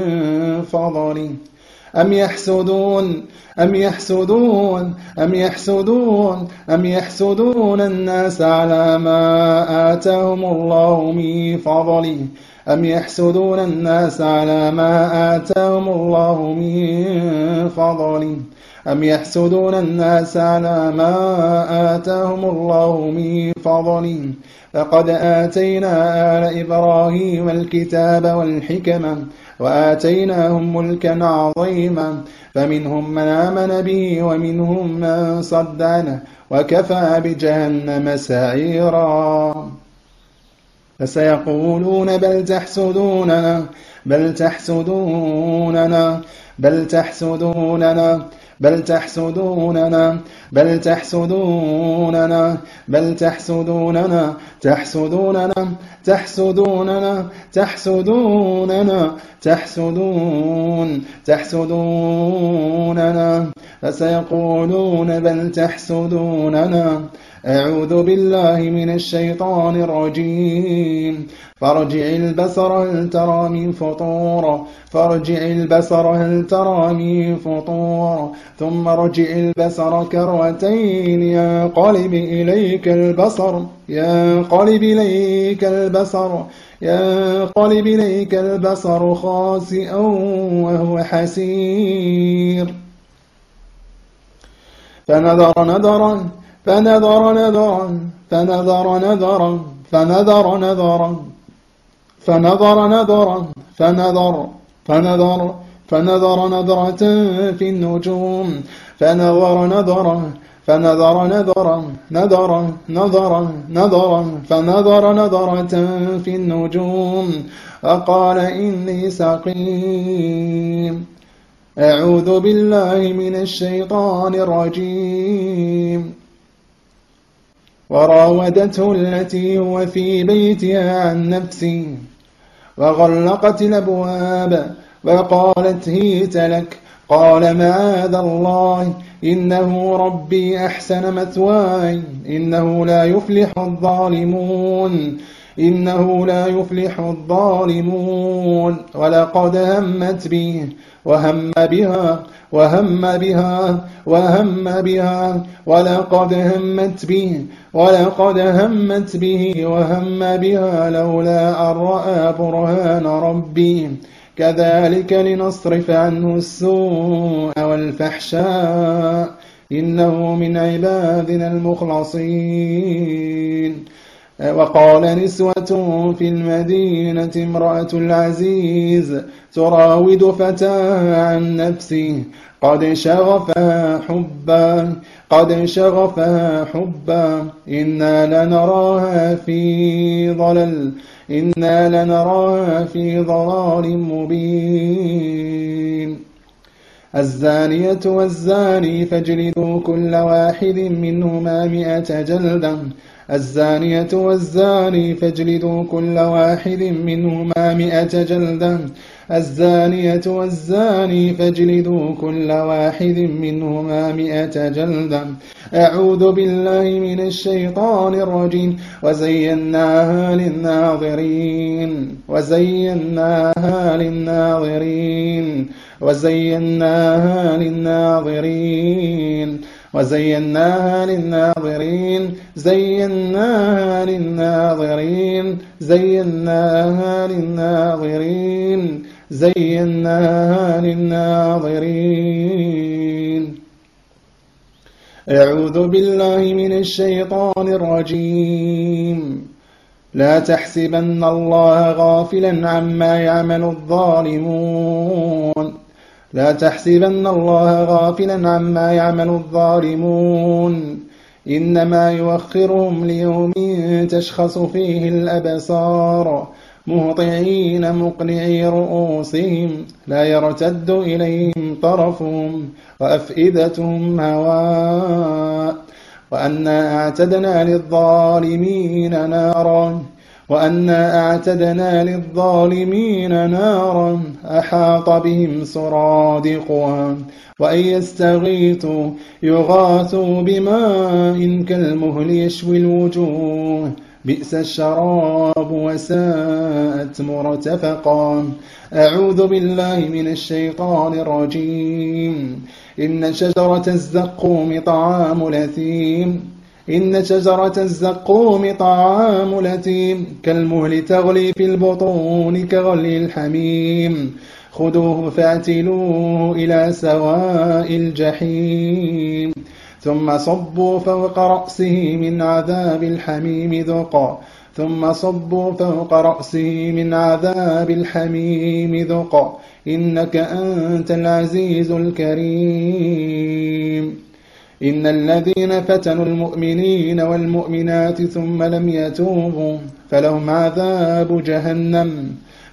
فضله أم يحسدون أم يحسدون أم يحسدون أم يحسدون الناس على ما آتاهم الله من فضله أم يحسدون الناس على ما آتاهم الله من فضله أم يحسدون الناس على ما آتاهم الله من فضله فقد آتينا آل إبراهيم الكتاب والحكمة وآتيناهم ملكا عظيما فمنهم من آمن به ومنهم من صد عنه وكفى بجهنم سعيرا. فسيقولون بل تحسدوننا بل تحسدوننا بل تحسدوننا بل تحسدوننا بل تحسدوننا بل تحسدوننا تحسدوننا تحسدوننا تحسدوننا تحسدون تحسدوننا. فسيقولون بل تحسدوننا أعوذ بالله من الشيطان الرجيم فارجع البصر هل ترى من فطور فارجع البصر هل ترى من فطور ثم ارجع البصر كرتين ينقلب إليك البصر ينقلب إليك البصر ينقلب إليك البصر خاسئا وهو حسير فنظر نظرا فنظر نظرا فنظر نظرا فنظر نظرا فنظر نظرا فنظر فنظر فنظر نظرة في النجوم فنظر نظرا فنظر نظرا نظرا نظرا نظرا فنظر نظرة في النجوم فقال إني سقيم أعوذ بالله من الشيطان الرجيم وراودته التي هو في بيتها عن نفسه وغلقت الأبواب وقالت هيت لك قال معاذ الله إنه ربي أحسن مثواي إنه لا يفلح الظالمون إنه لا يفلح الظالمون ولقد همت به وهم بها وهم بها وهم بها ولقد همت به ولقد همت به وهم بها لولا أن رأى برهان ربي كذلك لنصرف عنه السوء والفحشاء إنه من عبادنا المخلصين وقال نسوة في المدينة امرأة العزيز تراود فتاها عن نفسه قد شغفها حبا قد شغفها حبا إنا لنراها في ضلال إنا لنراها في ضلال مبين الزانية والزاني فاجلدوا كل واحد منهما مئة جلدة الزانية والزاني فاجلدوا كل واحد منهما مئة جلدة الزانية والزاني فاجلدوا كل واحد منهما مئة جلدة أعوذ بالله من الشيطان الرجيم وزيناها للناظرين وزيناها للناظرين وزيناها للناظرين وزيناها للناظرين زيناها للناظرين زيناها للناظرين زيناها للناظرين أعوذ بالله من الشيطان الرجيم لا تحسبن الله غافلا عما يعمل الظالمون لا تحسبن الله غافلا عما يعمل الظالمون إنما يؤخرهم ليوم تشخص فيه الأبصار مهطعين مقنعي رؤوسهم لا يرتد إليهم طرفهم وأفئدتهم هواء وأنا أعتدنا للظالمين نارا وأنا أعتدنا للظالمين نارا أحاط بهم سرادقها وأن يستغيثوا يغاثوا بماء كالمهل يشوي الوجوه بئس الشراب وساءت مرتفقا أعوذ بالله من الشيطان الرجيم إن شجرة الزقوم طعام الأثيم إن شجرة الزقوم طعام الأثيم كالمهل تغلي في البطون كغلي الحميم خذوه فاعتلوه إلى سواء الجحيم ثم صبوا فوق رأسه من عذاب الحميم ذقا ثم صبوا فوق رأسه من عذاب الحميم ذقا إنك أنت العزيز الكريم إن الذين فتنوا المؤمنين والمؤمنات ثم لم يتوبوا فلهم عذاب جهنم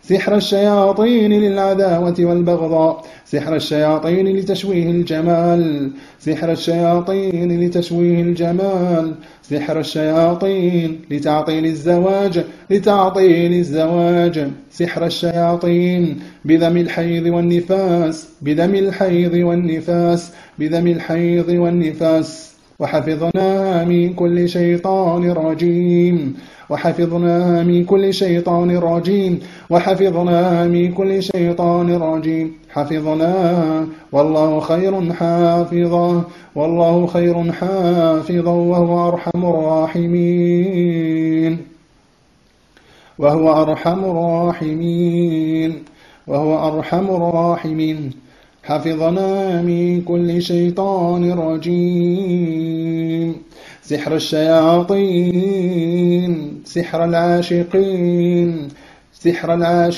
سحر الشياطين للعداوة والبغضاء، سحر الشياطين لتشويه الجمال، سحر الشياطين لتشويه الجمال، سحر الشياطين لتعطيل الزواج، لتعطيل الزواج، سحر الشياطين بدم الحيض والنفاس، بدم الحيض والنفاس، بدم الحيض والنفاس. وحفظناها من كل شيطان رجيم، وحفظناها من كل شيطان رجيم، وحفظناها من كل شيطان رجيم، حفظناها والله خير حافظا، والله خير حافظا، وهو أرحم الراحمين، وهو أرحم الراحمين، وهو أرحم الراحمين. حفظنا من كل شيطان رجيم. سحر الشياطين، سحر العاشقين، سحر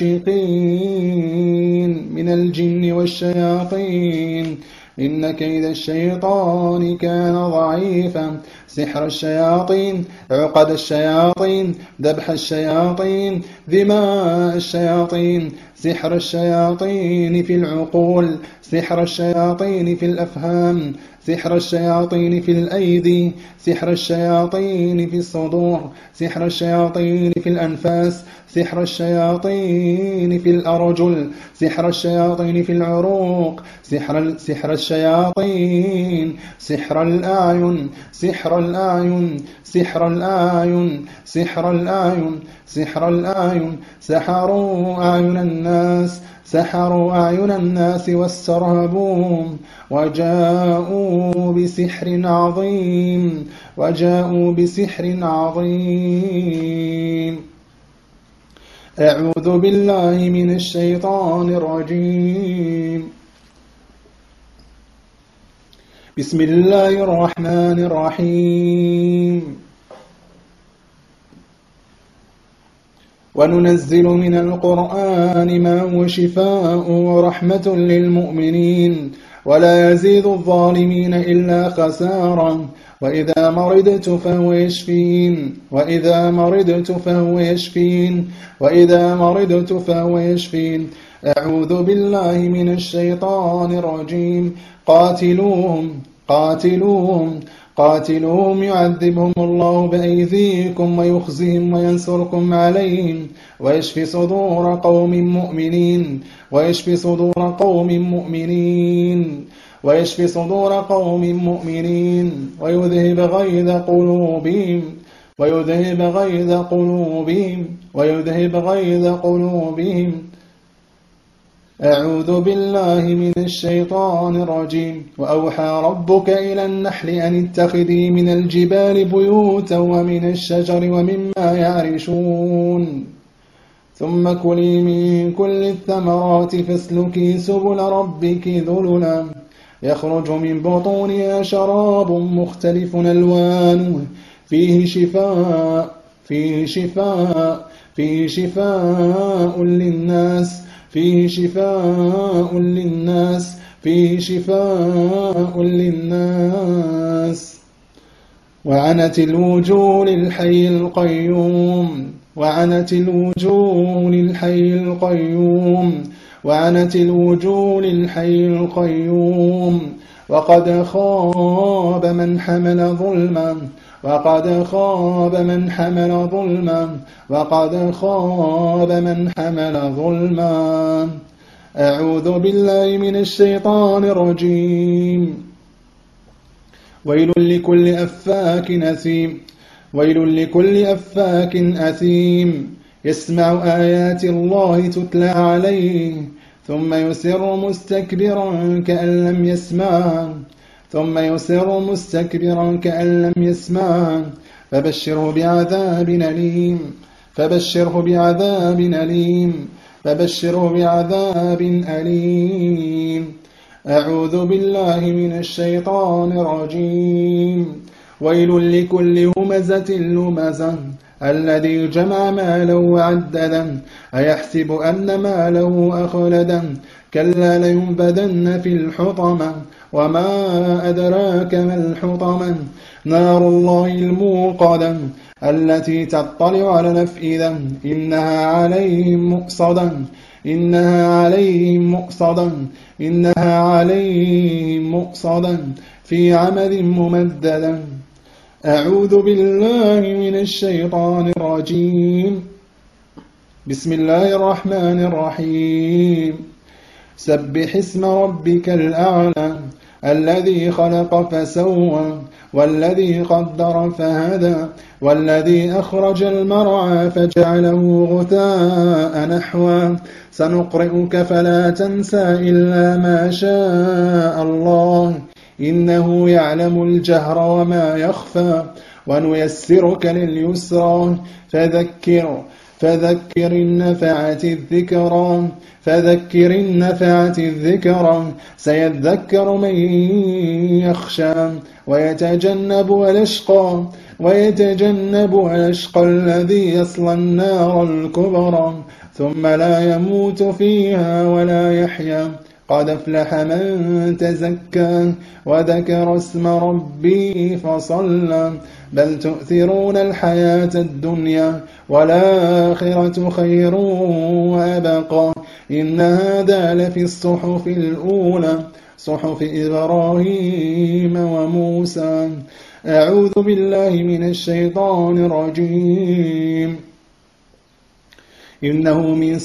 العاشقين من الجن والشياطين، إن كيد الشيطان كان ضعيفا. سحر الشياطين، عقد الشياطين، ذبح الشياطين، ذماء الشياطين، سحر الشياطين في العقول، سحر الشياطين في الأفهام، سحر الشياطين في الأيدي، سحر الشياطين في الصدور، سحر الشياطين في الأنفاس، سحر الشياطين في الأرجل، سحر الشياطين في العروق، سحر سحر الشياطين، سحر الأعين، سحر الأعين، سحر الأعين، سحر الأعين، سحر الأعين، سحروا أعين الناس، سحروا أعين الناس واسترهبوهم، وجاءوا بسحر عظيم، وجاءوا بسحر عظيم. أعوذ بالله من الشيطان الرجيم. بسم الله الرحمن الرحيم. وننزل من القرآن ما هو شفاء ورحمة للمؤمنين ولا يزيد الظالمين إلا خسارا. وإذا مرضت فهو يشفين، وإذا مرضت فهو يشفين، وإذا مرضت فهو يشفين. أعوذ بالله من الشيطان الرجيم. قاتلوهم، قاتلوهم، قاتلوهم يعذبهم الله بأيديكم ويخزهم وينصركم عليهم ويشفي صدور قوم مؤمنين، ويشفي صدور قوم مؤمنين، ويشفي صدور قوم مؤمنين، ويذهب غيظ قلوبهم، ويذهب غيظ قلوبهم، ويذهب غيظ قلوبهم. أعوذ بالله من الشيطان الرجيم. وأوحى ربك إلى النحل أن اتخذي من الجبال بيوتا ومن الشجر ومما يعرشون، ثم كلي من كل الثمرات فاسلكي سبل ربك ذللا يخرج من بطونها شراب مختلف ألوانه فيه شفاء، فيه شفاء، فيه شفاء للناس، فيه شفاء للناس، فيه شفاء للناس. وعنت الوجوه للحي القيوم، وعنت الوجوه للحي القيوم، وعنت الوجوه للحي القيوم. وقد خاب من حمل ظلما، وقد خاب من حمل ظلما، وقد خاب من حمل ظلما. أعوذ بالله من الشيطان الرجيم. ويل لكل أفاك أثيم، ويل لكل أفاك أثيم يسمع آيات الله تتلى عليه ثم يسر مستكبرا كأن لم يسمعها، ثم يسر مستكبرا كأن لم يسمعها. فبشره بعذاب أليم، فبشره بعذاب أليم، فبشره بعذاب أليم. أعوذ بالله من الشيطان الرجيم. ويل لكل همزة لمزة الذي جمع مالا وعددا أيحسب أن ماله أخلدا كلا لينبذن في الحطمة وما أدراك ما الحطمة نار الله الموقدة التي تطلع على الأفئدة إنها عليهم مؤصدة إنها عليهم مؤصدة إنها عليهم مؤصدة في عمد ممددة. أعوذ بالله من الشيطان الرجيم. بسم الله الرحمن الرحيم. سبح اسم ربك الأعلى الذي خلق فسوى والذي قدر فهدى والذي أخرج المرعى فجعله غثاء نحوا سنقرئك فلا تنسى إلا ما شاء الله إنه يعلم الجهر وما يخفى ونيسرك لليسرى فذكر فذكر النفعة الذكرى فذكر النفعة الذكرى سيذكر من يخشى ويتجنب الأشقى ويتجنب الأشقى الذي يصلى النار الكبرى ثم لا يموت فيها ولا يحيا قد أفلح من تزكى وذكر اسم ربه فصلى بل تؤثرون الحياة الدنيا والآخرة خير وأبقى إن هذا لفي الصحف الأولى صحف إبراهيم وموسى. أعوذ بالله من الشيطان الرجيم. إنه من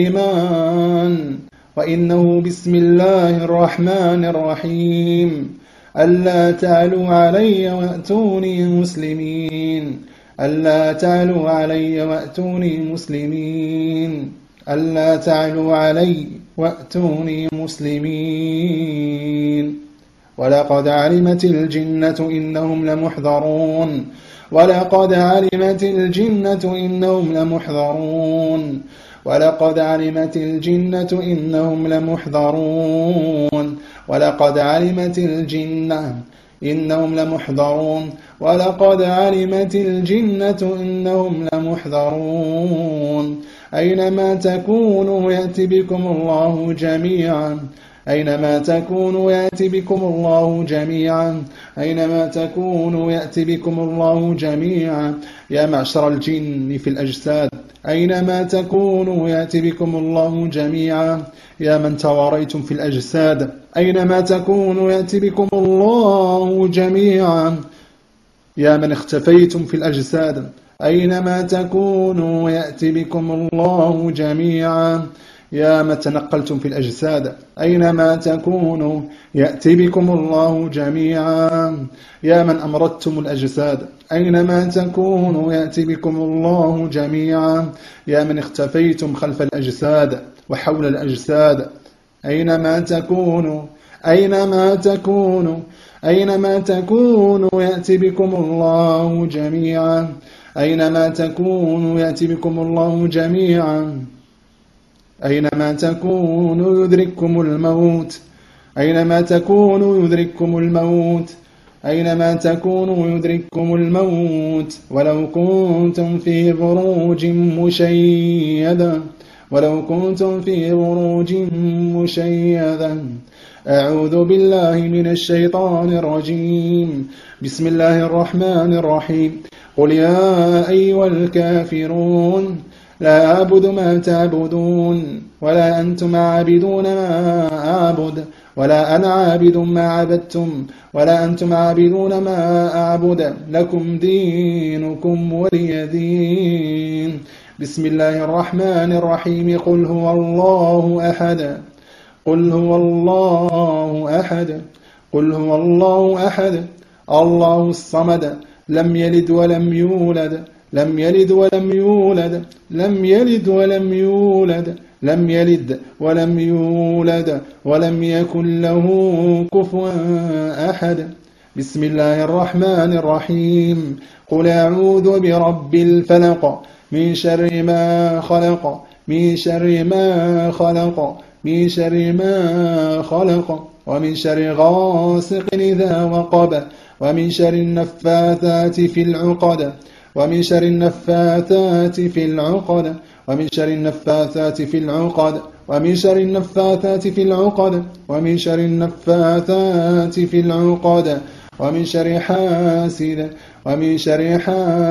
سليمان وإنه بسم الله الرحمن الرحيم. ألا تعلوا علي وأتوني مسلمين ألا تعلوا علي وأتوني مسلمين ألا تعلوا علي وأتوني مسلمين. ولقد علمت الجنة إنهم لمحضرون ولقد علمت الجنة إنهم لمحضرون ولقد علمت الجنة إنهم لمحضرون ولقد علمت الجنة إنهم لمحضرون ولقد علمت الجنة إنهم لمحضرون. أينما تكونوا يأتي بكم الله جميعا أينما تكونوا يأتي بكم الله جميعا أينما تكونوا يأتي بكم الله جميعا. يا معشر الجن في الأجساد أينما تكونوا يأتي بكم الله جميعا. يا من تواريتم في الأجساد أينما تكونوا يأتي بكم الله جميعا. يا من اختفيتم في الأجساد أينما تكونوا يأتي بكم الله جميعا. يا من تنقلتم في الأجساد أينما تكونوا يأتي بكم الله جميعا. يا من أمرضتم الأجساد أينما تكونوا يأتي بكم الله جميعا. يا من اختفيتم خلف الأجساد وحول الأجساد أينما تكونوا أينما تكونوا أينما تكونوا يأتي بكم الله جميعا. أينما تكونوا يأتي بكم الله جميعا. أينما تكونوا يدرككم الموت أينما تكونوا يدرككم الموت أينما تكونوا يدرككم الموت ولو كنتم في بروج مشيدة ولو كنتم في بروج مشيدة. أعوذ بالله من الشيطان الرجيم. بسم الله الرحمن الرحيم. قل يا أيها الكافرون لا أعبد ما تعبدون ولا أنتم عابدون ما أعبد ولا أنا عابد ما عبدتم ولا أنتم عابدون ما أعبد لكم دينكم ولي دين. بسم الله الرحمن الرحيم. قل هو الله أحد قل هو الله أحد قل هو الله أحد الله الصمد لم يلد ولم يولد لم يلد ولم يولد لم يلد ولم يولد لم يلد ولم يولد ولم يكن له كفوا أحد. بسم الله الرحمن الرحيم. قل أعوذ برب الفلق من شر ما خلق من شر ما خلق من شر ما خلق ومن شر غاسق إذا وقب ومن شر النفاثات في العقد ومن شر النفاثات في العقد ومن شر النفاثات في العقد ومن شر النفاثات في العقد ومن شر النفاثات في العقد ومن شر حاسد ومن شر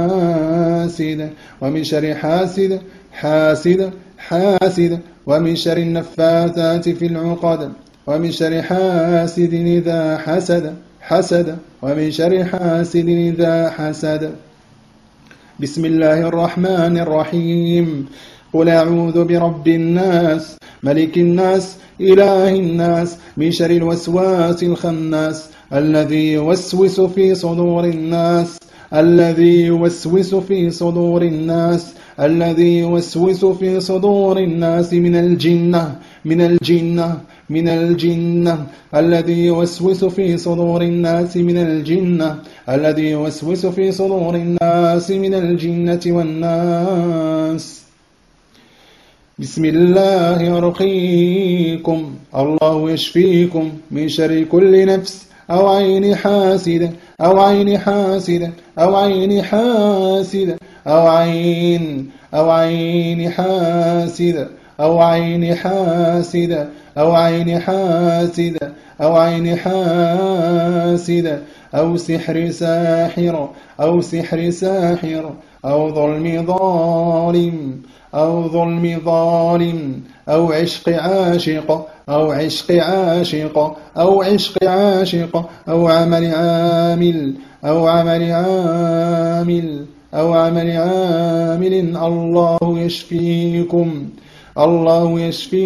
حاسد ومن شر حاسد حاسد حاسد ومن شر النفاثات في العقد ومن شر حاسد إذا حسد حسد ومن شر حاسد إذا حسد. بسم الله الرحمن الرحيم. قل أعوذ برب الناس ملك الناس إله الناس من شر الوسواس الخناس الذي يوسوس في صدور الناس الذي يوسوس في صدور الناس الذي يوسوس في صدور الناس من الجنة من الجنة من الجنة الذي يوسوس في صدور الناس من الجنة الذي يوسوس في صدور الناس من الجنة والناس. بسم الله يرقيكم الله يشفيكم من شر كل نفس أو عين حاسد أو عين حاسد أو عين حاسد أو عين أو عين حاسد أو عين حاسد أو عين حاسد أو عين حاسد أو سحر ساحر أو سحر ساحر أو ظلم ظالم أو ظلم ظالم أو عشق عاشق أو عشق عاشق أو عشق عاشق أو عمل عامل أو عمل عامل أو عمل عامل. الله يشفيكم الله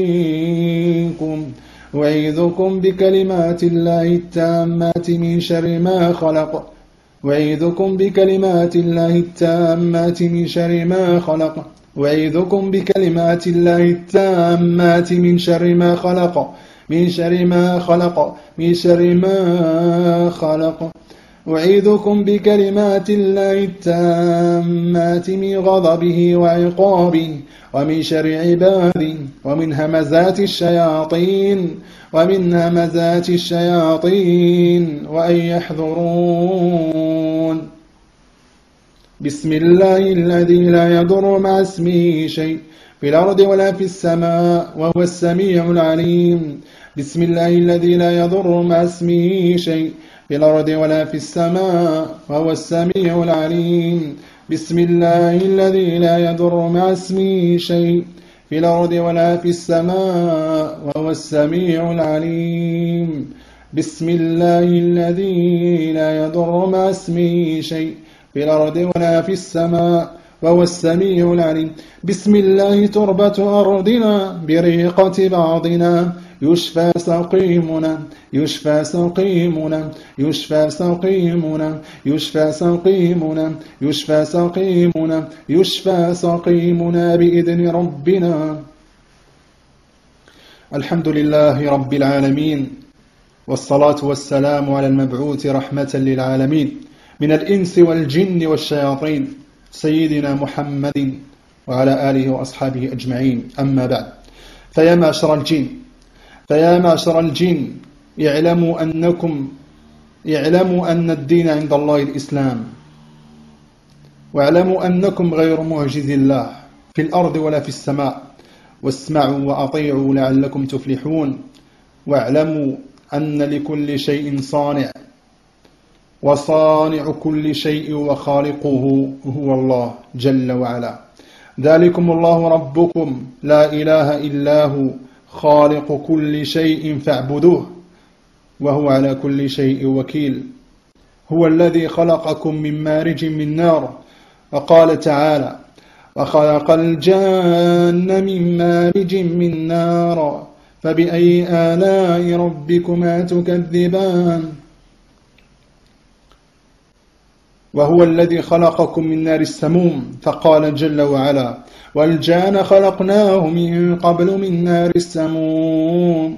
يشفيكم. أعيذكم بكلمات الله التامات من شر ما خلق أعيذكم بكلمات الله التامات من شر ما خلق أعيذكم بكلمات الله التامات من شر ما خلق من شر ما خلق من شر ما خلق أعيذكم بكلمات الله التامات من غضبه وعقابه ومن شر عباده ومن همزات الشياطين ومن همزات الشياطين وأن يحضرون. بسم الله الذي لا يضر مع اسمه شيء في الأرض ولا في السماء وهو السميع العليم. بسم الله الذي لا يضر مع اسمه شيء في الأرض ولا في السماء وهو السميع العليم. بسم الله الذي لا يضر مع اسمه شيء في الأرض ولا في السماء وهو السميع العليم. بسم الله الذي لا يضر مع اسمه شيء في الأرض ولا في السماء وهو السميع العليم. بسم الله تربة أرضنا بريقة بعضنا يشفى سقيمنا يشفى سقيمنا يشفى سقيمنا يشفى سقيمنا يشفى سقيمنا يشفى سقيمنا بإذن ربنا. الحمد لله رب العالمين والصلاة والسلام على المبعوث رحمة للعالمين من الإنس والجن والشياطين سيدنا محمد وعلى آله وأصحابه أجمعين. أما بعد، فيا معشر الجن فيا معشر الجن اعلموا أنكم اعلموا أن الدين عند الله الإسلام، واعلموا أنكم غير معجز الله في الأرض ولا في السماء، واسمعوا وأطيعوا لعلكم تفلحون. واعلموا أن لكل شيء صانع، وصانع كل شيء وخالقه هو الله جل وعلا. ذلكم الله ربكم لا إله إلا هو خالق كل شيء فاعبدوه وهو على كل شيء وكيل. هو الذي خلقكم من مارج من نار، وقال تعالى: وخلق الجان من مارج من نار فبأي آلاء ربكما تكذبان. وهو الذي خلقكم من نار السموم، فقال جل وعلا: والجان خلقناه من قبل من نار السموم.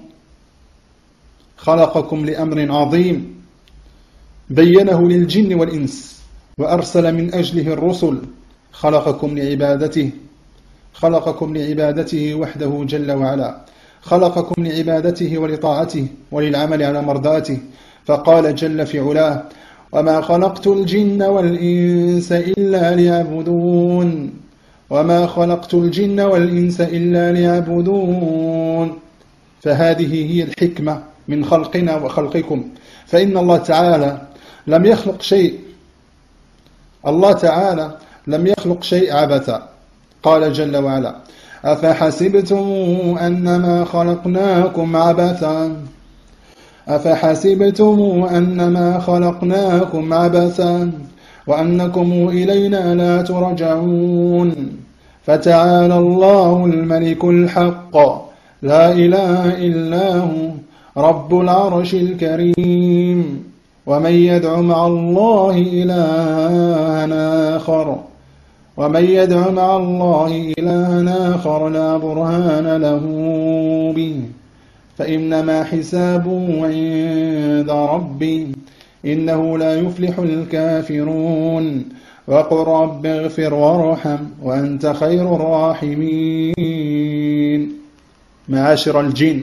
خلقكم لأمر عظيم بينه للجن والإنس، وأرسل من أجله الرسل. خلقكم لعبادته خلقكم لعبادته وحده جل وعلا، خلقكم لعبادته ولطاعته وللعمل على مرضاته. فقال جل في علاه: وما خلقت الجن والإنس إلا ليعبدون وما خلقت الجن والإنس إلا ليعبدون. فهذه هي الحكمة من خلقنا وخلقكم، فإن الله تعالى لم يخلق شيء الله تعالى لم يخلق شيء عبثا. قال جل وعلا: أفحسبتم أنما خلقناكم عبثا أفحسبتم أنما خلقناكم عبثا وأنكم إلينا لا ترجعون فتعالى الله الملك الحق لا إله إلا هو رب العرش الكريم. ومن يدع مع الله إلها آخر ومن يدع مع الله إلها آخر لا برهان له به فإنما حسابه عند ربي إنه لا يفلح الكافرون. وقل رب اغفر وارحم وأنت خير الراحمين. معاشر الجن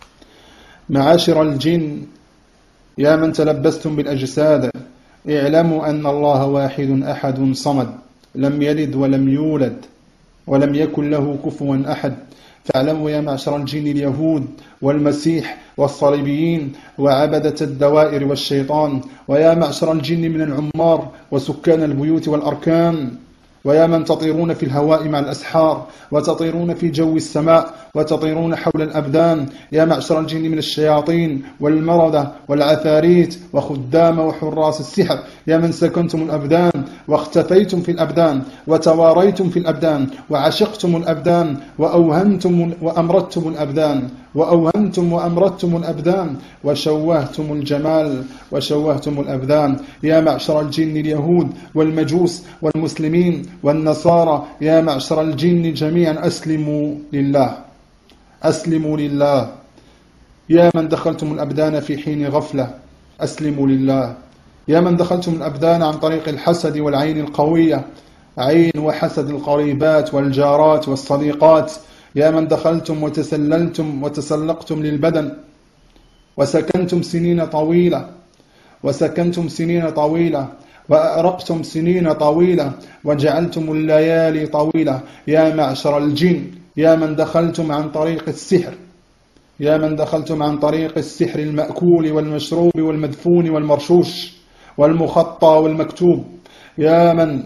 معاشر الجن يا من تلبستم بالأجساد، اعلموا أن الله واحد أحد صمد، لم يلد ولم يولد ولم يكن له كفوا أحد. فاعلموا يا معشر الجن اليهود والمسيح والصليبيين وعبدة الدوائر والشيطان، ويا معشر الجن من العمار وسكان البيوت والأركان، ويا من تطيرون في الهواء مع الأسحار وتطيرون في جو السماء وتطيرون حول الأبدان، يا معشر الجن من الشياطين والمردة والعفاريت وخدام وحراس السحر، يا من سكنتم الأبدان واختفيتم في الأبدان وتواريتم في الأبدان وعشقتم الأبدان وأوهمتم وأمرتم الأبدان وأوهمتم وأمرتم الأبدان وشوهتم الجمال وشوهتم الأبدان، يا معشر الجن اليهود والمجوس والمسلمين والنصارى، يا معشر الجن جميعا أسلموا لله أسلموا لله. يا من دخلتم الأبدان في حين غفلة أسلموا لله. يا من دخلتم الأبدان عن طريق الحسد والعين القوية، عين وحسد القريبات والجارات والصديقات، يا من دخلتم وتسللتم وتسلقتم للبدن وسكنتم سنين طويلة وسكنتم سنين طويلة وأرقتم سنين طويلة وجعلتم الليالي طويلة، يا معشر الجن يا من دخلتم عن طريق السحر يا من دخلتم عن طريق السحر المأكول والمشروب والمدفون والمرشوش والمخطى والمكتوب، يا من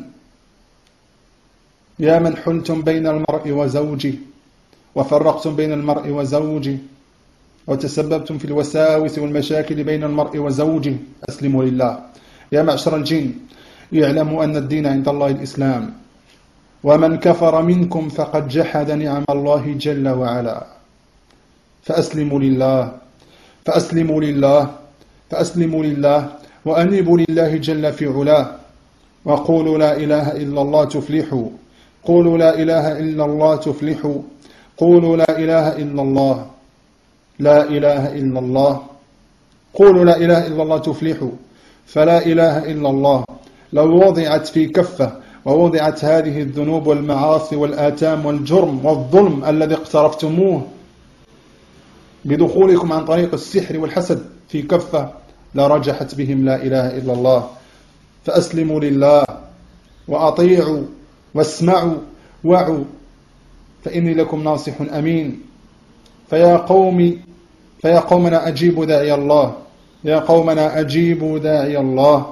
يا من حلتم بين المرء وزوجه وفرقتم بين المرء وزوجه وتسببتم في الوساوس والمشاكل بين المرء وزوجه، أسلموا لله. يا معشر الجن اعلموا أن الدين عند الله الإسلام، ومن كفر منكم فقد جحد نعم الله جل وعلا. فأسلموا لله فأسلموا لله فأسلموا لله وأنيبوا لله جل في علاه، وقولوا لا إله إلا الله تفلحوا قولوا لا إله إلا الله تفلحوا قولوا لا إله إلا الله لا إله إلا الله قولوا لا إله إلا الله تفلحوا. فلا إله إلا الله لو وضعت في كفة ووضعت هذه الذنوب والمعاصي والآثام والجرم والظلم الذي اقترفتموه بدخولكم عن طريق السحر والحسد في كفة لرجحت بهم لا إله إلا الله. فأسلموا لله وأطيعوا واسمعوا وعوا فإني لكم ناصح أمين. فيا قومي فيا قومنا أجيبوا داعي الله يا قومنا أجيبوا داعي الله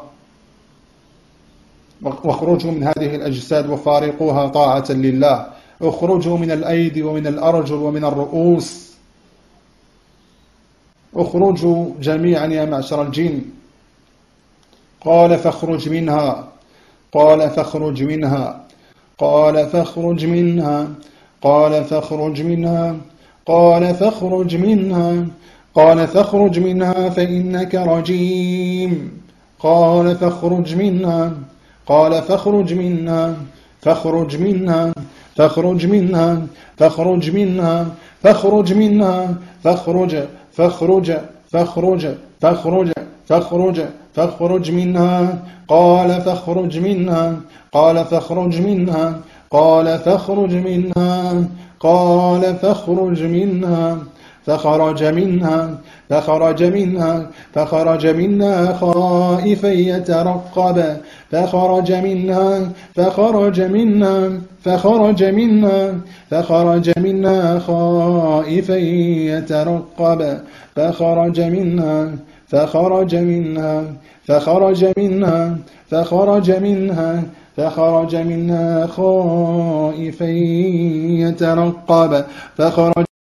واخرجوا من هذه الأجساد وفارقوها طاعة لله. اخرجوا من الأيدي ومن الأرجل ومن الرؤوس، اخرجوا جميعا يا معشر الجن. قال فاخرج منها قال فاخرج منها قال فاخرج منها قال فاخرج منها قال فاخرج منها قال فاخرج منها فإنك رجيم قال فاخرج منها قال فاخرج منها فاخرج منها فاخرج منها فاخرج منها فاخرج منها فاخرج فاخرج فاخرج فاخرج فاخرج فاخرج منها قال فاخرج منها قال فاخرج منها قال فاخرج منها قال فاخرج منها فخرج منها فخرج منها فخرج منها خائفا يترقب فخرج منها فخرج منها فخرج منها فخرج منها خائفا يترقب فخرج منها فخرج منها فخرج منها فخرج منها فخرج منها خائفا يترقب فخرج